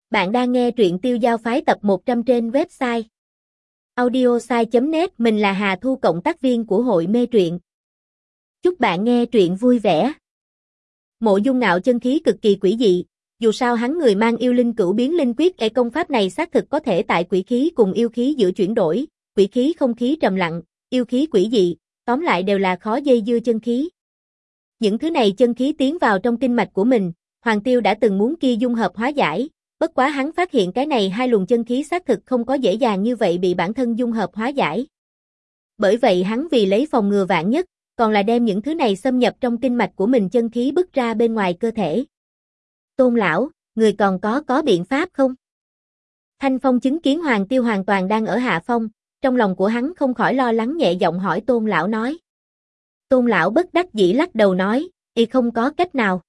Bạn đang nghe truyện Tiêu Giao Phái tập 100 trên website audiosai.net. Mình là Hà Thu, cộng tác viên của hội mê truyện. Chúc bạn nghe truyện vui vẻ. Mộ Dung Ngạo chân khí cực kỳ quỷ dị, dù sao hắn người mang yêu linh cửu biến linh quyết, công pháp này xác thực có thể tại quỷ khí cùng yêu khí giữa chuyển đổi, quỷ khí không khí trầm lặng, yêu khí quỷ dị, tóm lại đều là khó dây dưa chân khí. Những thứ này chân khí tiến vào trong kinh mạch của mình, Hoàng Tiêu đã từng muốn kia dung hợp hóa giải. Bất quá hắn phát hiện cái này hai luồng chân khí xác thực không có dễ dàng như vậy bị bản thân dung hợp hóa giải. Bởi vậy hắn vì lấy phòng ngừa vạn nhất, còn là đem những thứ này xâm nhập trong kinh mạch của mình chân khí bức ra bên ngoài cơ thể. Tôn lão, người còn có biện pháp không? Thanh Phong chứng kiến Hoàng Tiêu hoàn toàn đang ở hạ phong, trong lòng của hắn không khỏi lo lắng, nhẹ giọng hỏi Tôn lão nói. Tôn lão bất đắc dĩ lắc đầu nói, không có cách nào.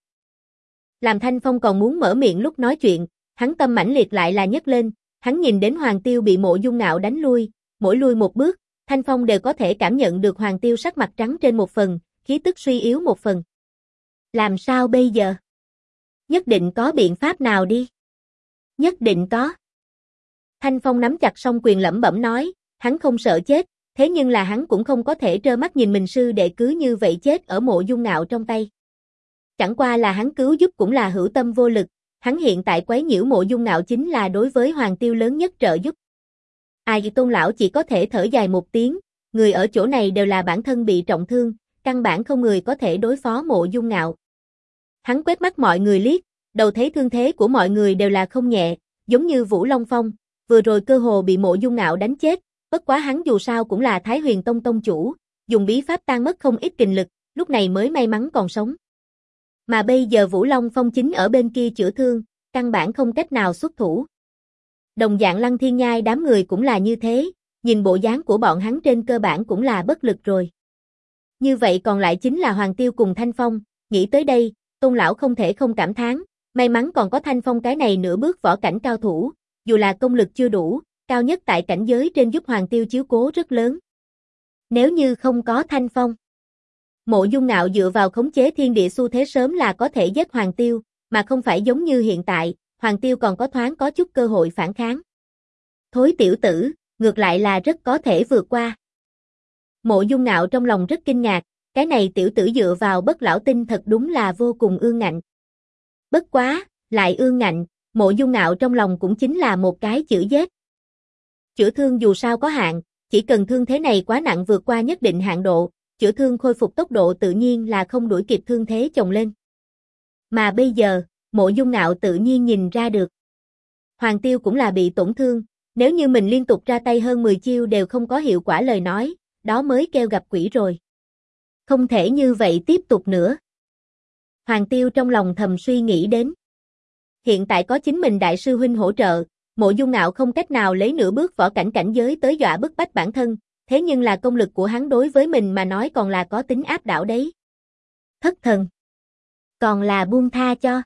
Làm Thanh Phong còn muốn mở miệng lúc nói chuyện, hắn tâm mãnh liệt lại là nhấc lên, hắn nhìn đến Hoàng Tiêu bị Mộ Dung Ngạo đánh lui, mỗi lui một bước, Thanh Phong đều có thể cảm nhận được Hoàng Tiêu sắc mặt trắng trên một phần, khí tức suy yếu một phần. Làm sao bây giờ? Nhất định có biện pháp nào đi. Nhất định có. Thanh Phong nắm chặt song quyền lẩm bẩm nói, hắn không sợ chết, thế nhưng là hắn cũng không có thể trơ mắt nhìn mình sư đệ cứ như vậy chết ở Mộ Dung Ngạo trong tay. Chẳng qua là hắn cứu giúp cũng là hữu tâm vô lực. Hắn hiện tại quấy nhiễu Mộ Dung Ngạo chính là đối với Hoàng Tiêu lớn nhất trợ giúp. Tôn lão chỉ có thể thở dài một tiếng, người ở chỗ này đều là bản thân bị trọng thương, căn bản không người có thể đối phó Mộ Dung Ngạo. Hắn quét mắt mọi người liếc, đầu thấy thương thế của mọi người đều là không nhẹ, giống như Vũ Long Phong, vừa rồi cơ hồ bị Mộ Dung Ngạo đánh chết, bất quá hắn dù sao cũng là Thái Huyền Tông tông chủ, dùng bí pháp tan mất không ít kình lực, lúc này mới may mắn còn sống. Mà bây giờ Vũ Long Phong chính ở bên kia chữa thương, căn bản không cách nào xuất thủ. Đồng dạng Lăng Thiên Nhai đám người cũng là như thế, nhìn bộ dáng của bọn hắn trên cơ bản cũng là bất lực rồi. Như vậy còn lại chính là Hoàng Tiêu cùng Thanh Phong, nghĩ tới đây, Tôn lão không thể không cảm thán, may mắn còn có Thanh Phong cái này nửa bước võ cảnh cao thủ, dù là công lực chưa đủ, cao nhất tại cảnh giới trên giúp Hoàng Tiêu chiếu cố rất lớn. Nếu như không có Thanh Phong, Mộ Dung Ngạo dựa vào khống chế thiên địa xu thế sớm là có thể giết Hoàng Tiêu, mà không phải giống như hiện tại, Hoàng Tiêu còn có thoáng có chút cơ hội phản kháng. Thối tiểu tử, ngược lại là rất có thể vượt qua. Mộ Dung Ngạo trong lòng rất kinh ngạc, cái này tiểu tử dựa vào bất lão tinh thật đúng là vô cùng ương ngạnh. Bất quá, lại ương ngạnh, Mộ Dung Ngạo trong lòng cũng chính là một cái chữ giết. Chữa thương dù sao có hạn, chỉ cần thương thế này quá nặng vượt qua nhất định hạn độ, chữa thương khôi phục tốc độ tự nhiên là không đuổi kịp thương thế chồng lên. Mà bây giờ, Mộ Dung Ngạo tự nhiên nhìn ra được. Hoàng Tiêu cũng là bị tổn thương, nếu như mình liên tục ra tay hơn 10 chiêu đều không có hiệu quả lời nói, đó mới kêu gặp quỷ rồi. Không thể như vậy tiếp tục nữa. Hoàng Tiêu trong lòng thầm suy nghĩ đến. Hiện tại có chính mình đại sư huynh hỗ trợ, Mộ Dung Ngạo không cách nào lấy nửa bước võ cảnh cảnh giới tới dọa bức bách bản thân, thế nhưng là công lực của hắn đối với mình mà nói còn là có tính áp đảo đấy. Thất thần. Còn là buông tha cho.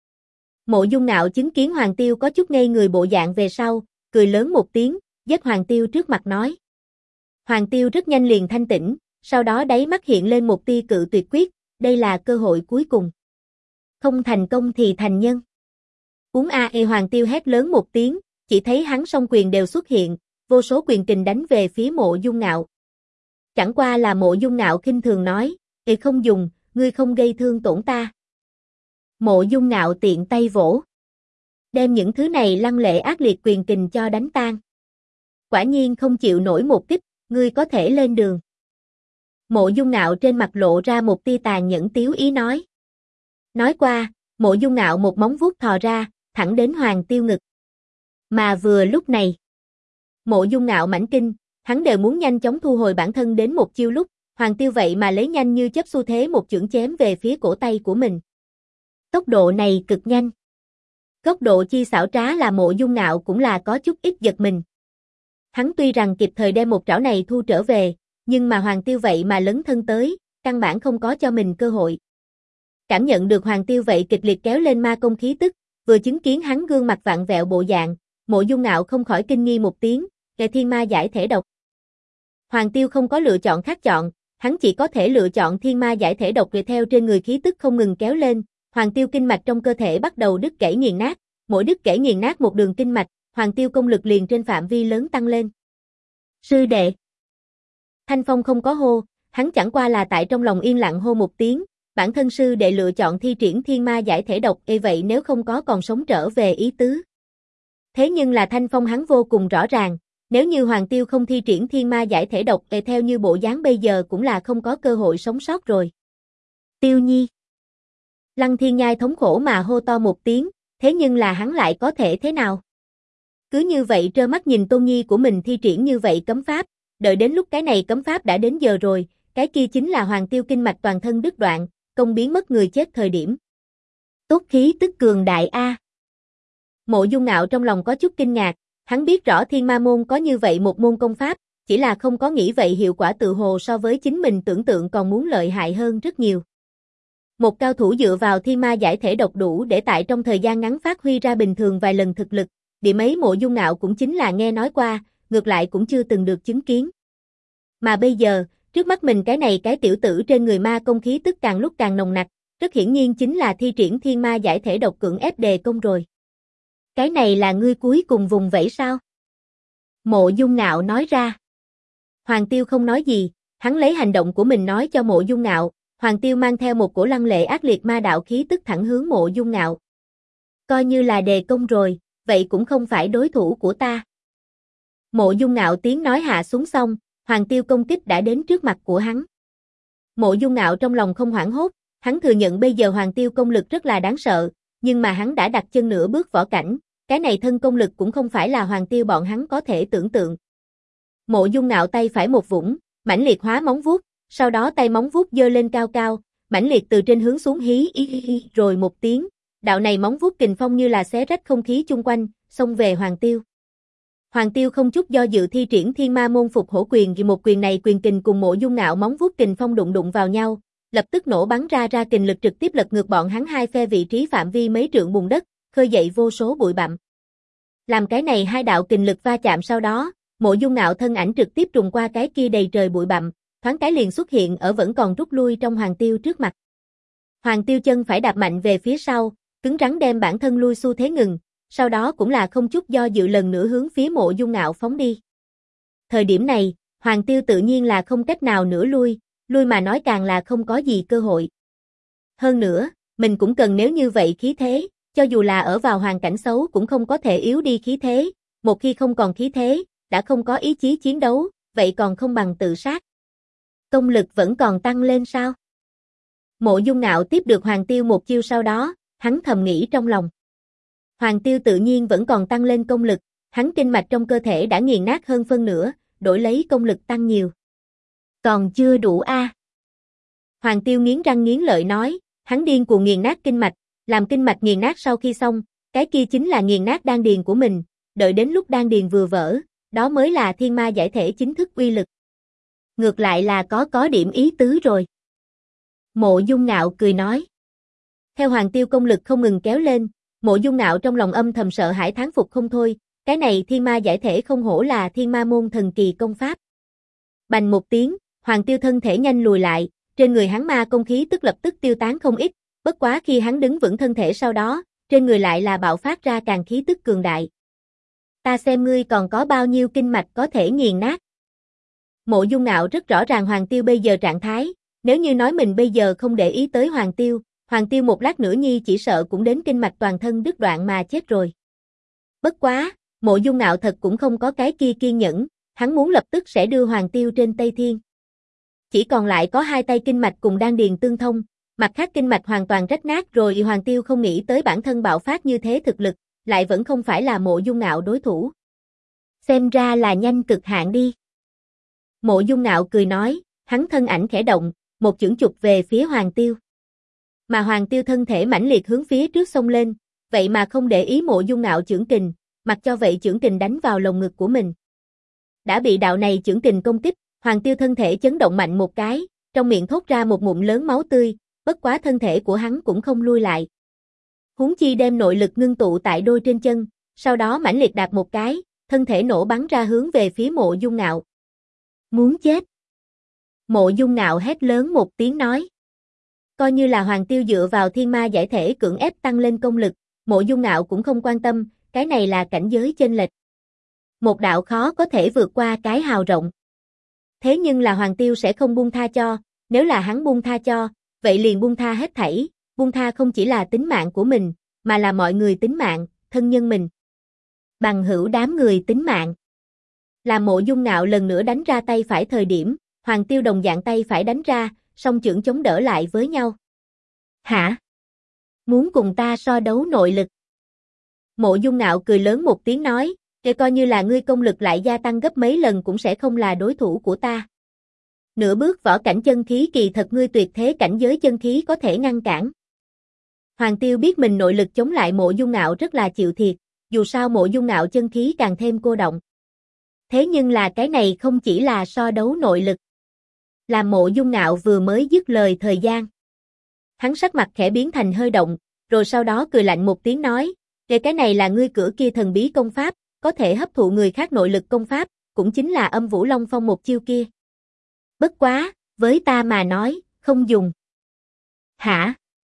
Mộ Dung Ngạo chứng kiến Hoàng Tiêu có chút ngây người bộ dạng về sau, cười lớn một tiếng, giết Hoàng Tiêu trước mặt nói. Hoàng Tiêu rất nhanh liền thanh tỉnh, sau đó đáy mắt hiện lên một tia cự tuyệt quyết, đây là cơ hội cuối cùng. Không thành công thì thành nhân. Hoàng Tiêu hét lớn một tiếng, chỉ thấy hắn song quyền đều xuất hiện, vô số quyền kình đánh về phía Mộ Dung Ngạo. Chẳng qua là Mộ Dung Ngạo khinh thường nói, không dùng, ngươi không gây thương tổn ta. Mộ Dung Ngạo tiện tay vỗ. Đem những thứ này lăng lệ ác liệt quyền kình cho đánh tan. Quả nhiên không chịu nổi một kích, ngươi có thể lên đường. Mộ Dung Ngạo trên mặt lộ ra một tia tàn nhẫn tiếu ý nói. Nói qua, Mộ Dung Ngạo một móng vuốt thò ra, thẳng đến Hoàng Tiêu ngực. Mà vừa lúc này, Mộ Dung Ngạo mãnh kinh, hắn đều muốn nhanh chóng thu hồi bản thân đến một chiêu lúc, Hoàng Tiêu vậy mà lấy nhanh như chớp xu thế một chưởng chém về phía cổ tay của mình. Tốc độ này cực nhanh. Góc độ chi xảo trá là Mộ Dung Ngạo cũng là có chút ít giật mình. Hắn tuy rằng kịp thời đem một trảo này thu trở về, nhưng mà Hoàng Tiêu vậy mà lấn thân tới, căn bản không có cho mình cơ hội. Cảm nhận được Hoàng Tiêu vậy kịch liệt kéo lên ma công khí tức, vừa chứng kiến hắn gương mặt vặn vẹo bộ dạng, Mộ Dung Ngạo không khỏi kinh nghi một tiếng, thiên ma giải thể độc. Hoàng Tiêu không có lựa chọn khác chọn, hắn chỉ có thể lựa chọn thiên ma giải thể độc, theo trên người khí tức không ngừng kéo lên, Hoàng Tiêu kinh mạch trong cơ thể bắt đầu đứt gãy nghiền nát, mỗi đứt kể nghiền nát một đường kinh mạch, Hoàng Tiêu công lực liền trên phạm vi lớn tăng lên. Sư đệ. Thanh Phong không có hô, hắn chẳng qua là tại trong lòng yên lặng hô một tiếng, bản thân sư đệ lựa chọn thi triển thiên ma giải thể độc, vậy nếu không có còn sống trở về ý tứ. Thế nhưng là Thanh Phong hắn vô cùng rõ ràng, nếu như Hoàng Tiêu không thi triển thiên ma giải thể độc, theo như bộ dáng bây giờ cũng là không có cơ hội sống sót rồi. Tiêu Nhi. Lăng Thiên Nhai thống khổ mà hô to một tiếng, thế nhưng là hắn lại có thể thế nào? Cứ như vậy trơ mắt nhìn Tôn Nhi của mình thi triển như vậy cấm pháp, đợi đến lúc cái này cấm pháp đã đến giờ rồi, cái kia chính là Hoàng Tiêu kinh mạch toàn thân đứt đoạn, công biến mất người chết thời điểm. Tốt khí tức cường đại a. Mộ Dung Ngạo trong lòng có chút kinh ngạc, hắn biết rõ Thiên Ma môn có như vậy một môn công pháp, chỉ là không có nghĩ vậy hiệu quả tự hồ so với chính mình tưởng tượng còn muốn lợi hại hơn rất nhiều. Một cao thủ dựa vào thiên ma giải thể độc đủ để tại trong thời gian ngắn phát huy ra bình thường vài lần thực lực, điểm ấy Mộ Dung Ngạo cũng chính là nghe nói qua, ngược lại cũng chưa từng được chứng kiến. Mà bây giờ, trước mắt mình cái này cái tiểu tử trên người ma công khí tức càng lúc càng nồng nặc, rất hiển nhiên chính là thi triển thiên ma giải thể độc cưỡng ép đề công rồi. Cái này là ngươi cuối cùng vùng vẫy sao? Mộ Dung Ngạo nói ra. Hoàng Tiêu không nói gì, hắn lấy hành động của mình nói cho Mộ Dung Ngạo, Hoàng Tiêu mang theo một cổ lăng lệ ác liệt ma đạo khí tức thẳng hướng Mộ Dung Ngạo. Coi như là đề công rồi, vậy cũng không phải đối thủ của ta. Mộ Dung Ngạo tiếng nói hạ xuống xong, Hoàng Tiêu công kích đã đến trước mặt của hắn. Mộ Dung Ngạo trong lòng không hoảng hốt, hắn thừa nhận bây giờ Hoàng Tiêu công lực rất là đáng sợ, nhưng mà hắn đã đặt chân nửa bước võ cảnh, cái này thân công lực cũng không phải là Hoàng Tiêu bọn hắn có thể tưởng tượng. Mộ Dung Ngạo tay phải một vũng, mãnh liệt hóa móng vuốt, sau đó tay móng vuốt giơ lên cao cao, mãnh liệt từ trên hướng xuống hí rồi một tiếng, đạo này móng vuốt kình phong như là xé rách không khí chung quanh, xông về Hoàng Tiêu. Hoàng Tiêu không chút do dự thi triển Thiên Ma môn phục hổ quyền, vì một quyền này quyền kình cùng Mộ Dung Ngạo móng vuốt kình phong đụng vào nhau, lập tức nổ bắn ra kình lực trực tiếp lật ngược bọn hắn hai phe vị trí phạm vi mấy trượng bùn đất, khơi dậy vô số bụi bặm. Làm cái này hai đạo kình lực va chạm sau đó, Mộ Dung Ngạo thân ảnh trực tiếp trùng qua cái kia đầy trời bụi bặm, thoáng cái liền xuất hiện ở vẫn còn rút lui trong Hoàng Tiêu trước mặt. Hoàng Tiêu chân phải đạp mạnh về phía sau, cứng rắn đem bản thân lui xu thế ngừng, sau đó cũng là không chút do dự lần nữa hướng phía Mộ Dung Ngạo phóng đi. Thời điểm này, Hoàng Tiêu tự nhiên là không cách nào nữa lui mà nói càng là không có gì cơ hội. Hơn nữa, mình cũng cần nếu như vậy khí thế, cho dù là ở vào hoàn cảnh xấu cũng không có thể yếu đi khí thế, một khi không còn khí thế, đã không có ý chí chiến đấu, vậy còn không bằng tự sát. Công lực vẫn còn tăng lên sao? Mộ Dung Ngạo tiếp được Hoàng Tiêu một chiêu sau đó, hắn thầm nghĩ trong lòng. Hoàng Tiêu tự nhiên vẫn còn tăng lên công lực, hắn kinh mạch trong cơ thể đã nghiền nát hơn phân nửa, đổi lấy công lực tăng nhiều. Còn chưa đủ a. Hoàng Tiêu nghiến răng nghiến lợi nói, hắn điên cuồng nghiền nát kinh mạch, làm kinh mạch nghiền nát sau khi xong, cái kia chính là nghiền nát đan điền của mình, đợi đến lúc đan điền vừa vỡ, đó mới là thiên ma giải thể chính thức uy lực. Ngược lại là có điểm ý tứ rồi. Mộ Dung Ngạo cười nói. Theo Hoàng Tiêu công lực không ngừng kéo lên, Mộ Dung Ngạo trong lòng âm thầm sợ hãi thán phục không thôi, cái này thiên ma giải thể không hổ là thiên ma môn thần kỳ công pháp. Bành một tiếng, Hoàng Tiêu thân thể nhanh lùi lại, trên người hắn ma công khí tức lập tức tiêu tán không ít, bất quá khi hắn đứng vững thân thể sau đó, trên người lại là bạo phát ra càng khí tức cường đại. Ta xem ngươi còn có bao nhiêu kinh mạch có thể nghiền nát. Mộ Dung Ngạo rất rõ ràng Hoàng Tiêu bây giờ trạng thái, nếu như nói mình bây giờ không để ý tới Hoàng Tiêu một lát nữa nhi chỉ sợ cũng đến kinh mạch toàn thân đứt đoạn mà chết rồi. Bất quá, Mộ Dung Ngạo thật cũng không có cái kia kiên nhẫn, hắn muốn lập tức sẽ đưa Hoàng Tiêu trên Tây Thiên. Chỉ còn lại có hai tay kinh mạch cùng đan điền tương thông, mặt khác kinh mạch hoàn toàn rách nát rồi. Hoàng Tiêu không nghĩ tới bản thân bạo phát như thế thực lực, lại vẫn không phải là Mộ Dung Ngạo đối thủ. Xem ra là nhanh cực hạn đi. Mộ Dung Ngạo cười nói, hắn thân ảnh khẽ động, một chưởng chụp về phía Hoàng Tiêu. Mà Hoàng Tiêu thân thể mãnh liệt hướng phía trước xông lên, vậy mà không để ý Mộ Dung Ngạo chưởng kình, mặc cho vậy chưởng kình đánh vào lồng ngực của mình. Đã bị đạo này chưởng kình công kích, Hoàng Tiêu thân thể chấn động mạnh một cái, trong miệng thốt ra một ngụm lớn máu tươi, bất quá thân thể của hắn cũng không lui lại. Huống chi đem nội lực ngưng tụ tại đôi trên chân, sau đó mãnh liệt đạp một cái, thân thể nổ bắn ra hướng về phía Mộ Dung Ngạo. Muốn chết. Mộ Dung Ngạo hét lớn một tiếng nói. Coi như là Hoàng Tiêu dựa vào thiên ma giải thể cưỡng ép tăng lên công lực, Mộ Dung Ngạo cũng không quan tâm, cái này là cảnh giới chênh lệch. Một đạo khó có thể vượt qua cái hào rộng. Thế nhưng là Hoàng Tiêu sẽ không buông tha cho, nếu là hắn buông tha cho, vậy liền buông tha hết thảy, buông tha không chỉ là tính mạng của mình, mà là mọi người tính mạng, thân nhân mình. Bằng hữu đám người tính mạng. Là Mộ Dung Ngạo lần nữa đánh ra tay phải thời điểm, Hoàng Tiêu đồng dạng tay phải đánh ra, song chưởng chống đỡ lại với nhau. Hả? Muốn cùng ta so đấu nội lực? Mộ Dung Ngạo cười lớn một tiếng nói, kể coi như là ngươi công lực lại gia tăng gấp mấy lần cũng sẽ không là đối thủ của ta. Nửa bước võ cảnh chân khí kỳ thật ngươi tuyệt thế cảnh giới chân khí có thể ngăn cản. Hoàng Tiêu biết mình nội lực chống lại Mộ Dung Ngạo rất là chịu thiệt, dù sao Mộ Dung Ngạo chân khí càng thêm cô động. Thế nhưng là cái này không chỉ là so đấu nội lực. Là Mộ Dung Ngạo vừa mới dứt lời thời gian. Hắn sắc mặt khẽ biến thành hơi động, rồi sau đó cười lạnh một tiếng nói, cái này là ngươi cửa kia thần bí công pháp, có thể hấp thụ người khác nội lực công pháp, cũng chính là Âm Vũ Long Phong một chiêu kia. Bất quá, với ta mà nói, không dùng. Hả?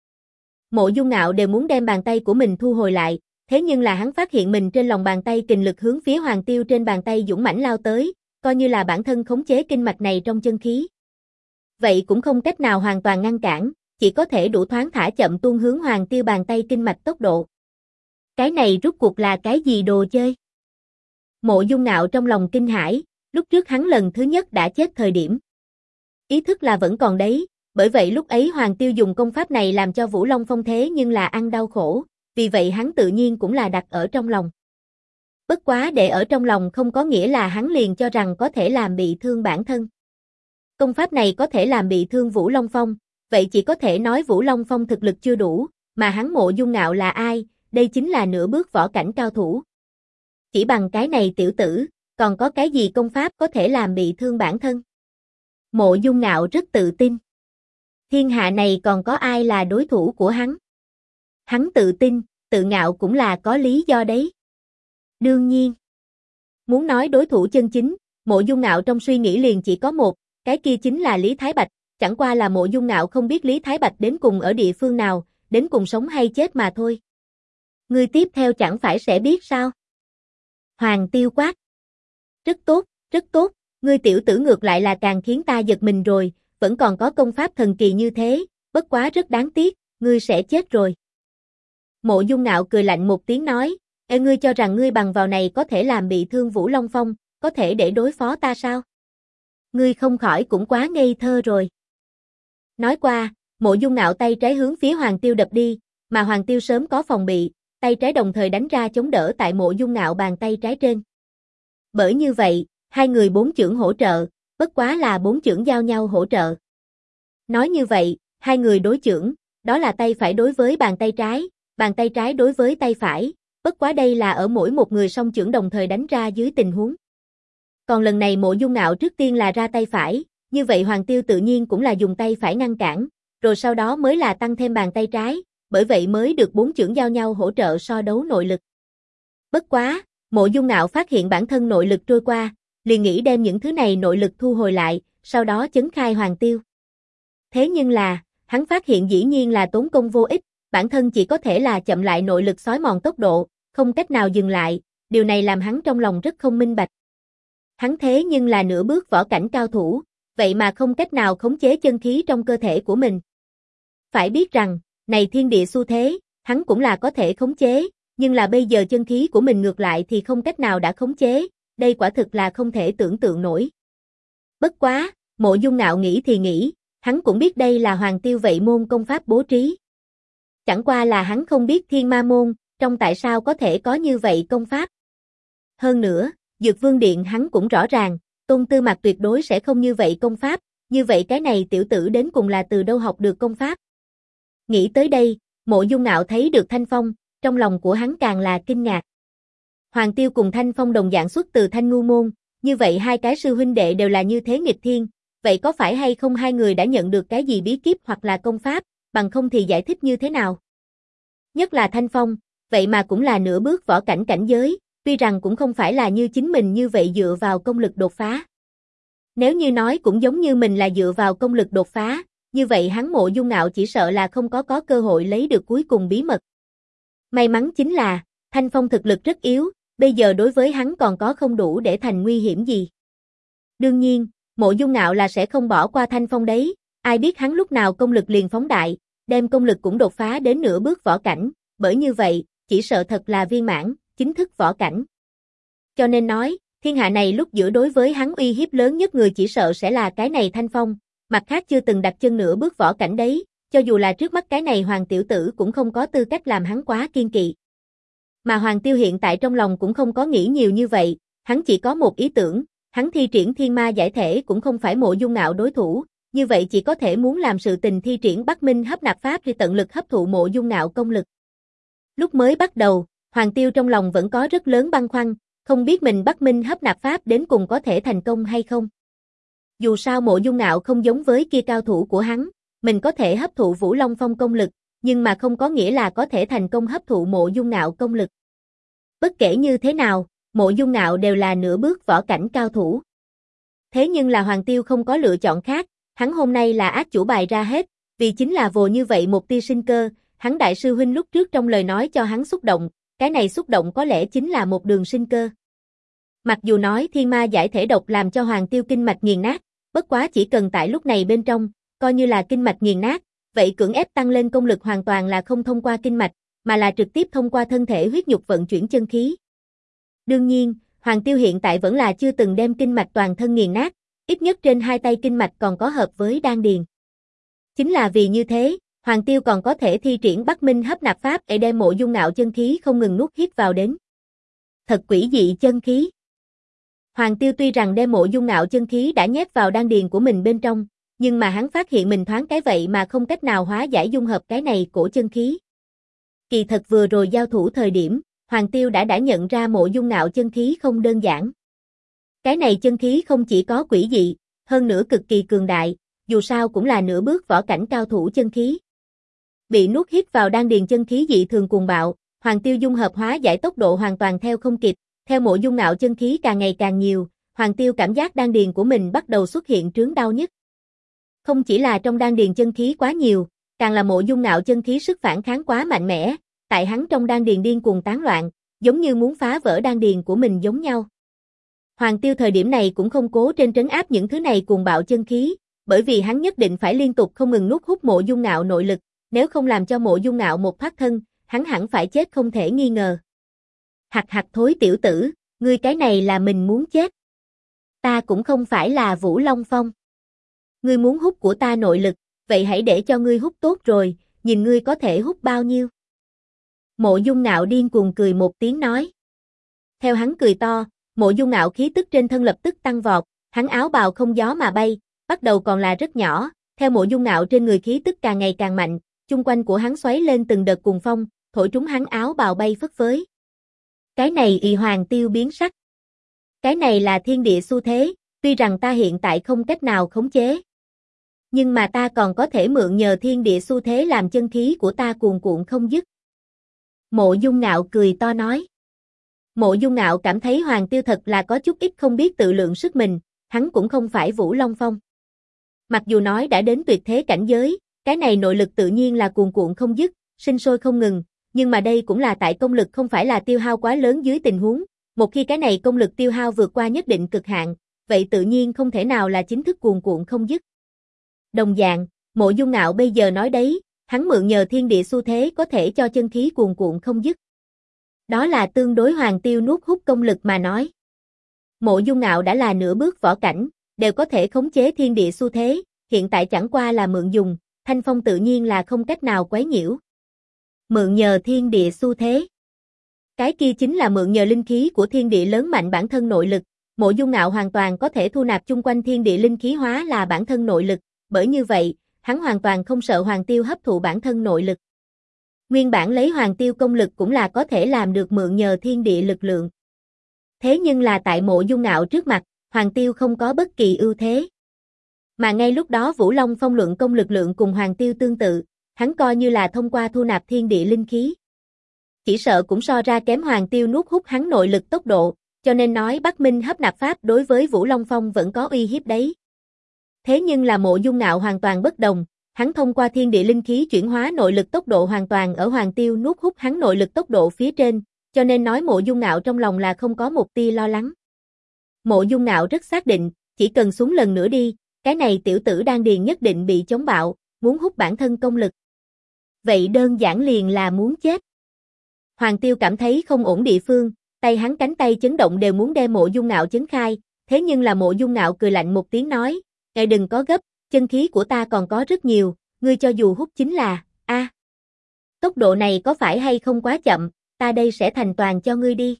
Mộ Dung Ngạo đều muốn đem bàn tay của mình thu hồi lại, thế nhưng là hắn phát hiện mình trên lòng bàn tay kình lực hướng phía Hoàng Tiêu trên bàn tay dũng mãnh lao tới, coi như là bản thân khống chế kinh mạch này trong chân khí. Vậy cũng không cách nào hoàn toàn ngăn cản, chỉ có thể đủ thoáng thả chậm tuôn hướng Hoàng Tiêu bàn tay kinh mạch tốc độ. Cái này rút cuộc là cái gì đồ chơi? Mộ Dung Ngạo trong lòng kinh hãi, lúc trước hắn lần thứ nhất đã chết thời điểm. Ý thức là vẫn còn đấy, bởi vậy lúc ấy Hoàng Tiêu dùng công pháp này làm cho Vũ Long Phong thế nhưng là ăn đau khổ, vì vậy hắn tự nhiên cũng là đặt ở trong lòng. Bất quá để ở trong lòng không có nghĩa là hắn liền cho rằng có thể làm bị thương bản thân. Công pháp này có thể làm bị thương Vũ Long Phong, vậy chỉ có thể nói Vũ Long Phong thực lực chưa đủ, mà hắn Mộ Dung Ngạo là ai, đây chính là nửa bước võ cảnh cao thủ. Chỉ bằng cái này tiểu tử, còn có cái gì công pháp có thể làm bị thương bản thân? Mộ Dung Ngạo rất tự tin. Thiên hạ này còn có ai là đối thủ của hắn? Hắn tự tin, tự ngạo cũng là có lý do đấy. Đương nhiên, muốn nói đối thủ chân chính, Mộ Dung Ngạo trong suy nghĩ liền chỉ có một, cái kia chính là Lý Thái Bạch, chẳng qua là Mộ Dung Ngạo không biết Lý Thái Bạch đến cùng ở địa phương nào, đến cùng sống hay chết mà thôi. Ngươi tiếp theo chẳng phải sẽ biết sao? Hoàng Tiêu quát. Rất tốt, ngươi tiểu tử ngược lại là càng khiến ta giật mình rồi, vẫn còn có công pháp thần kỳ như thế, bất quá rất đáng tiếc, ngươi sẽ chết rồi. Mộ Dung Ngạo cười lạnh một tiếng nói, ngươi cho rằng ngươi bằng vào này có thể làm bị thương Vũ Long Phong, có thể để đối phó ta sao? Ngươi không khỏi cũng quá ngây thơ rồi. Nói qua, Mộ Dung Ngạo tay trái hướng phía Hoàng Tiêu đập đi, mà Hoàng Tiêu sớm có phòng bị, tay trái đồng thời đánh ra chống đỡ tại Mộ Dung Ngạo bàn tay trái trên. Bởi như vậy, hai người bốn chưởng hỗ trợ, bất quá là bốn chưởng giao nhau hỗ trợ. Nói như vậy, hai người đối chưởng, đó là tay phải đối với bàn tay trái đối với tay phải, bất quá đây là ở mỗi một người song chưởng đồng thời đánh ra dưới tình huống. Còn lần này Mộ Dung Ngạo trước tiên là ra tay phải, như vậy Hoàng Tiêu tự nhiên cũng là dùng tay phải ngăn cản, rồi sau đó mới là tăng thêm bàn tay trái, bởi vậy mới được bốn chưởng giao nhau hỗ trợ so đấu nội lực. Bất quá, Mộ Dung Ngạo phát hiện bản thân nội lực trôi qua, liền nghĩ đem những thứ này nội lực thu hồi lại, sau đó chấn khai Hoàng Tiêu. Thế nhưng là, hắn phát hiện dĩ nhiên là tốn công vô ích, bản thân chỉ có thể là chậm lại nội lực xói mòn tốc độ, không cách nào dừng lại, điều này làm hắn trong lòng rất không minh bạch. Hắn thế nhưng là nửa bước võ cảnh cao thủ, vậy mà không cách nào khống chế chân khí trong cơ thể của mình. Phải biết rằng, này thiên địa xu thế, hắn cũng là có thể khống chế, nhưng là bây giờ chân khí của mình ngược lại thì không cách nào đã khống chế, đây quả thực là không thể tưởng tượng nổi. Bất quá, Mộ Dung Ngạo nghĩ thì nghĩ, hắn cũng biết đây là Hoàng Tiêu vậy môn công pháp bố trí. Chẳng qua là hắn không biết Thiên Ma môn, trong tại sao có thể có như vậy công pháp. Hơn nữa, Dược Vương Điện hắn cũng rõ ràng, Tôn Tư Mạc tuyệt đối sẽ không như vậy công pháp, như vậy cái này tiểu tử đến cùng là từ đâu học được công pháp. Nghĩ tới đây, Mộ Dung Ngạo thấy được Thanh Phong, trong lòng của hắn càng là kinh ngạc. Hoàng Tiêu cùng Thanh Phong đồng dạng xuất từ Thanh Ngu môn, như vậy hai cái sư huynh đệ đều là như thế nghịch thiên, vậy có phải hay không hai người đã nhận được cái gì bí kíp hoặc là công pháp, bằng không thì giải thích như thế nào? Nhất là Thanh Phong, vậy mà cũng là nửa bước võ cảnh cảnh giới, tuy rằng cũng không phải là như chính mình như vậy dựa vào công lực đột phá. Nếu như nói cũng giống như mình là dựa vào công lực đột phá, như vậy hắn Mộ Dung Ngạo chỉ sợ là không có cơ hội lấy được cuối cùng bí mật. May mắn chính là, Thanh Phong thực lực rất yếu, bây giờ đối với hắn còn có không đủ để thành nguy hiểm gì. Đương nhiên, Mộ Dung Ngạo là sẽ không bỏ qua Thanh Phong đấy, ai biết hắn lúc nào công lực liền phóng đại, đem công lực cũng đột phá đến nửa bước võ cảnh, bởi như vậy, chỉ sợ thật là viên mãn, chính thức võ cảnh. Cho nên nói, thiên hạ này lúc giữa đối với hắn uy hiếp lớn nhất người chỉ sợ sẽ là cái này Thanh Phong, mặt khác chưa từng đặt chân nửa bước võ cảnh đấy, cho dù là trước mắt cái này Hoàng tiểu tử cũng không có tư cách làm hắn quá kiên kỵ. Mà Hoàng Tiêu hiện tại trong lòng cũng không có nghĩ nhiều như vậy, hắn chỉ có một ý tưởng, hắn thi triển thiên ma giải thể cũng không phải Mộ Dung Ngạo đối thủ, như vậy chỉ có thể muốn làm sự tình thi triển Bắc Minh hấp nạp pháp để tận lực hấp thụ Mộ Dung Ngạo công lực. Lúc mới bắt đầu, Hoàng Tiêu trong lòng vẫn có rất lớn băn khoăn, không biết mình Bắc Minh hấp nạp pháp đến cùng có thể thành công hay không. Dù sao Mộ Dung Ngạo không giống với kia cao thủ của hắn, mình có thể hấp thụ Vũ Long Phong công lực, nhưng mà không có nghĩa là có thể thành công hấp thụ Mộ Dung Ngạo công lực. Bất kể như thế nào, Mộ Dung Ngạo đều là nửa bước võ cảnh cao thủ. Thế nhưng là Hoàng Tiêu không có lựa chọn khác, hắn hôm nay là ác chủ bài ra hết, vì chính là vồ như vậy một tia sinh cơ, hắn đại sư huynh lúc trước trong lời nói cho hắn xúc động, cái này xúc động có lẽ chính là một đường sinh cơ. Mặc dù nói thiên ma giải thể độc làm cho Hoàng Tiêu kinh mạch nghiền nát, bất quá chỉ cần tại lúc này bên trong, coi như là kinh mạch nghiền nát, vậy cưỡng ép tăng lên công lực hoàn toàn là không thông qua kinh mạch, mà là trực tiếp thông qua thân thể huyết nhục vận chuyển chân khí. Đương nhiên, Hoàng Tiêu hiện tại vẫn là chưa từng đem kinh mạch toàn thân nghiền nát, ít nhất trên hai tay kinh mạch còn có hợp với đan điền. Chính là vì như thế, Hoàng Tiêu còn có thể thi triển Bắc Minh hấp nạp pháp để đem Mộ Dung Ngạo chân khí không ngừng nuốt hít vào đến. Thật quỷ dị chân khí. Hoàng Tiêu tuy rằng đem Mộ Dung Ngạo chân khí đã nhét vào đan điền của mình bên trong, nhưng mà hắn phát hiện mình thoáng cái vậy mà không cách nào hóa giải dung hợp cái này cổ chân khí. Kỳ thật vừa rồi giao thủ thời điểm, Hoàng Tiêu đã nhận ra Mộ Dung Ngạo chân khí không đơn giản. Cái này chân khí không chỉ có quỷ dị, hơn nữa cực kỳ cường đại, dù sao cũng là nửa bước võ cảnh cao thủ chân khí. Bị nuốt hít vào đan điền chân khí dị thường cuồng bạo, Hoàng Tiêu dung hợp hóa giải tốc độ hoàn toàn theo không kịp, theo Mộ Dung Ngạo chân khí càng ngày càng nhiều, Hoàng Tiêu cảm giác đan điền của mình bắt đầu xuất hiện trướng đau nhức. Không chỉ là trong đan điền chân khí quá nhiều, càng là Mộ Dung Ngạo chân khí sức phản kháng quá mạnh mẽ, tại hắn trong đan điền điên cuồng tán loạn, giống như muốn phá vỡ đan điền của mình giống nhau. Hoàng Tiêu thời điểm này cũng không cố trên trấn áp những thứ này cuồng bạo chân khí, bởi vì hắn nhất định phải liên tục không ngừng nuốt hút Mộ Dung Ngạo nội lực, nếu không làm cho Mộ Dung Ngạo một thoát thân, hắn hẳn phải chết không thể nghi ngờ. Hặc hặc thối tiểu tử, ngươi cái này là mình muốn chết. Ta cũng không phải là Vũ Long Phong. Ngươi muốn hút của ta nội lực, vậy hãy để cho ngươi hút tốt rồi, nhìn ngươi có thể hút bao nhiêu. Mộ Dung Ngạo điên cuồng cười một tiếng nói. Theo hắn cười to, Mộ Dung Ngạo khí tức trên thân lập tức tăng vọt, hắn áo bào không gió mà bay, bắt đầu còn là rất nhỏ, theo Mộ Dung Ngạo trên người khí tức càng ngày càng mạnh, chung quanh của hắn xoáy lên từng đợt cuồng phong, thổi trúng hắn áo bào bay phất phới. Cái này y Hoàng Tiêu biến sắc. Cái này là thiên địa xu thế, tuy rằng ta hiện tại không cách nào khống chế. Nhưng mà ta còn có thể mượn nhờ thiên địa xu thế làm chân khí của ta cuồn cuộn không dứt. Mộ Dung Ngạo cười to nói. Mộ Dung Ngạo cảm thấy Hoàng Tiêu thật là có chút ít không biết tự lượng sức mình, hắn cũng không phải Vũ Long Phong. Mặc dù nói đã đến tuyệt thế cảnh giới, cái này nội lực tự nhiên là cuồn cuộn không dứt, sinh sôi không ngừng, nhưng mà đây cũng là tại công lực không phải là tiêu hao quá lớn dưới tình huống, một khi cái này công lực tiêu hao vượt qua nhất định cực hạn, vậy tự nhiên không thể nào là chính thức cuồn cuộn không dứt. Đồng dạng, Mộ Dung Ngạo bây giờ nói đấy, hắn mượn nhờ thiên địa xu thế có thể cho chân khí cuồn cuộn không dứt. Đó là tương đối Hoàng Tiêu nuốt hút công lực mà nói. Mộ Dung Ngạo đã là nửa bước võ cảnh, đều có thể khống chế thiên địa xu thế, hiện tại chẳng qua là mượn dùng, Thanh Phong tự nhiên là không cách nào quấy nhiễu. Mượn nhờ thiên địa xu thế. Cái kia chính là mượn nhờ linh khí của thiên địa lớn mạnh bản thân nội lực, Mộ Dung Ngạo hoàn toàn có thể thu nạp chung quanh thiên địa linh khí hóa là bản thân nội lực, bởi như vậy, hắn hoàn toàn không sợ Hoàng Tiêu hấp thụ bản thân nội lực. Nguyên bản lấy Hoàng Tiêu công lực cũng là có thể làm được mượn nhờ thiên địa lực lượng. Thế nhưng là tại Mộ Dung Ngạo trước mặt, Hoàng Tiêu không có bất kỳ ưu thế. Mà ngay lúc đó Vũ Long Phong luận công lực lượng cùng Hoàng Tiêu tương tự, hắn coi như là thông qua thu nạp thiên địa linh khí. Chỉ sợ cũng so ra kém Hoàng Tiêu nuốt hút hắn nội lực tốc độ, cho nên nói Bắc Minh hấp nạp pháp đối với Vũ Long Phong vẫn có uy hiếp đấy. Thế nhưng là Mộ Dung Ngạo hoàn toàn bất đồng, hắn thông qua thiên địa linh khí chuyển hóa nội lực tốc độ hoàn toàn ở Hoàng Tiêu nuốt hút hắn nội lực tốc độ phía trên, cho nên nói Mộ Dung Ngạo trong lòng là không có một tia lo lắng. Mộ Dung Ngạo rất xác định, chỉ cần xuống lần nữa đi, cái này tiểu tử đan điền nhất định bị chống bạo, muốn hút bản thân công lực. Vậy đơn giản liền là muốn chết. Hoàng Tiêu cảm thấy không ổn địa phương, tay hắn cánh tay chấn động đều muốn đem Mộ Dung Ngạo chấn khai, thế nhưng là Mộ Dung Ngạo cười lạnh một tiếng nói, ngài đừng có gấp, chân khí của ta còn có rất nhiều, ngươi cho dù hút chính là, tốc độ này có phải hay không quá chậm, ta đây sẽ thành toàn cho ngươi đi.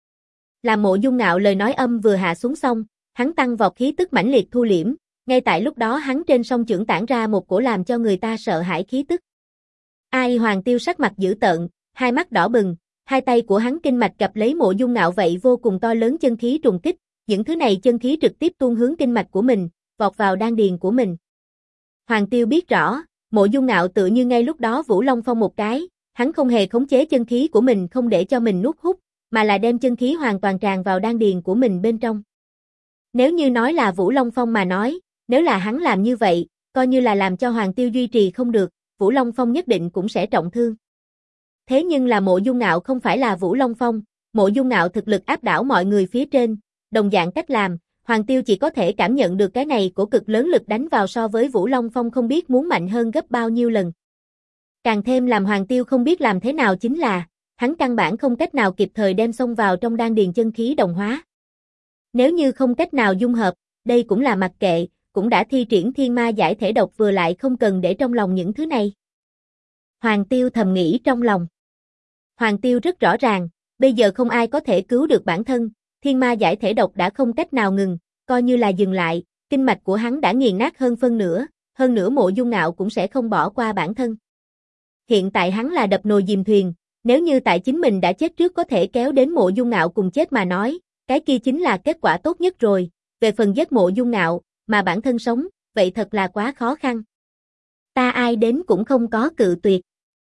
Làm Mộ Dung Ngạo lời nói âm vừa hạ xuống xong, hắn tăng vọt khí tức mãnh liệt thu liễm, ngay tại lúc đó hắn trên song chưởng tản ra một cổ làm cho người ta sợ hãi khí tức. Hoàng Tiêu sắc mặt dữ tợn, hai mắt đỏ bừng, hai tay của hắn kinh mạch gặp lấy Mộ Dung Ngạo vậy vô cùng to lớn chân khí trùng kích, những thứ này chân khí trực tiếp tuôn hướng kinh mạch của mình, vọt vào đan điền của mình. Hoàng Tiêu biết rõ, Mộ Dung Ngạo tự như ngay lúc đó Vũ Long Phong một cái, hắn không hề khống chế chân khí của mình không để cho mình nuốt hút, mà là đem chân khí hoàn toàn tràn vào đan điền của mình bên trong. Nếu như nói là Vũ Long Phong mà nói, nếu là hắn làm như vậy, coi như là làm cho Hoàng Tiêu duy trì không được, Vũ Long Phong nhất định cũng sẽ trọng thương. Thế nhưng là Mộ Dung Ngạo không phải là Vũ Long Phong, Mộ Dung Ngạo thực lực áp đảo mọi người phía trên, đồng dạng cách làm, Hoàng Tiêu chỉ có thể cảm nhận được cái này của cực lớn lực đánh vào so với Vũ Long Phong không biết muốn mạnh hơn gấp bao nhiêu lần. Càng thêm làm Hoàng Tiêu không biết làm thế nào chính là, hắn căn bản không cách nào kịp thời đem xông vào trong đan điền chân khí đồng hóa. Nếu như không cách nào dung hợp, đây cũng là mặc kệ, cũng đã thi triển thiên ma giải thể độc vừa lại không cần để trong lòng những thứ này. Hoàng Tiêu thầm nghĩ trong lòng. Hoàng Tiêu rất rõ ràng, bây giờ không ai có thể cứu được bản thân, thiên ma giải thể độc đã không cách nào ngừng, coi như là dừng lại, kinh mạch của hắn đã nghiền nát hơn phân nửa Mộ Dung Ngạo cũng sẽ không bỏ qua bản thân. Hiện tại hắn là đập nồi dìm thuyền, nếu như tại chính mình đã chết trước có thể kéo đến Mộ Dung Ngạo cùng chết mà nói, cái kia chính là kết quả tốt nhất rồi, về phần giết Mộ Dung Ngạo, mà bản thân sống, vậy thật là quá khó khăn. Ta ai đến cũng không có cự tuyệt.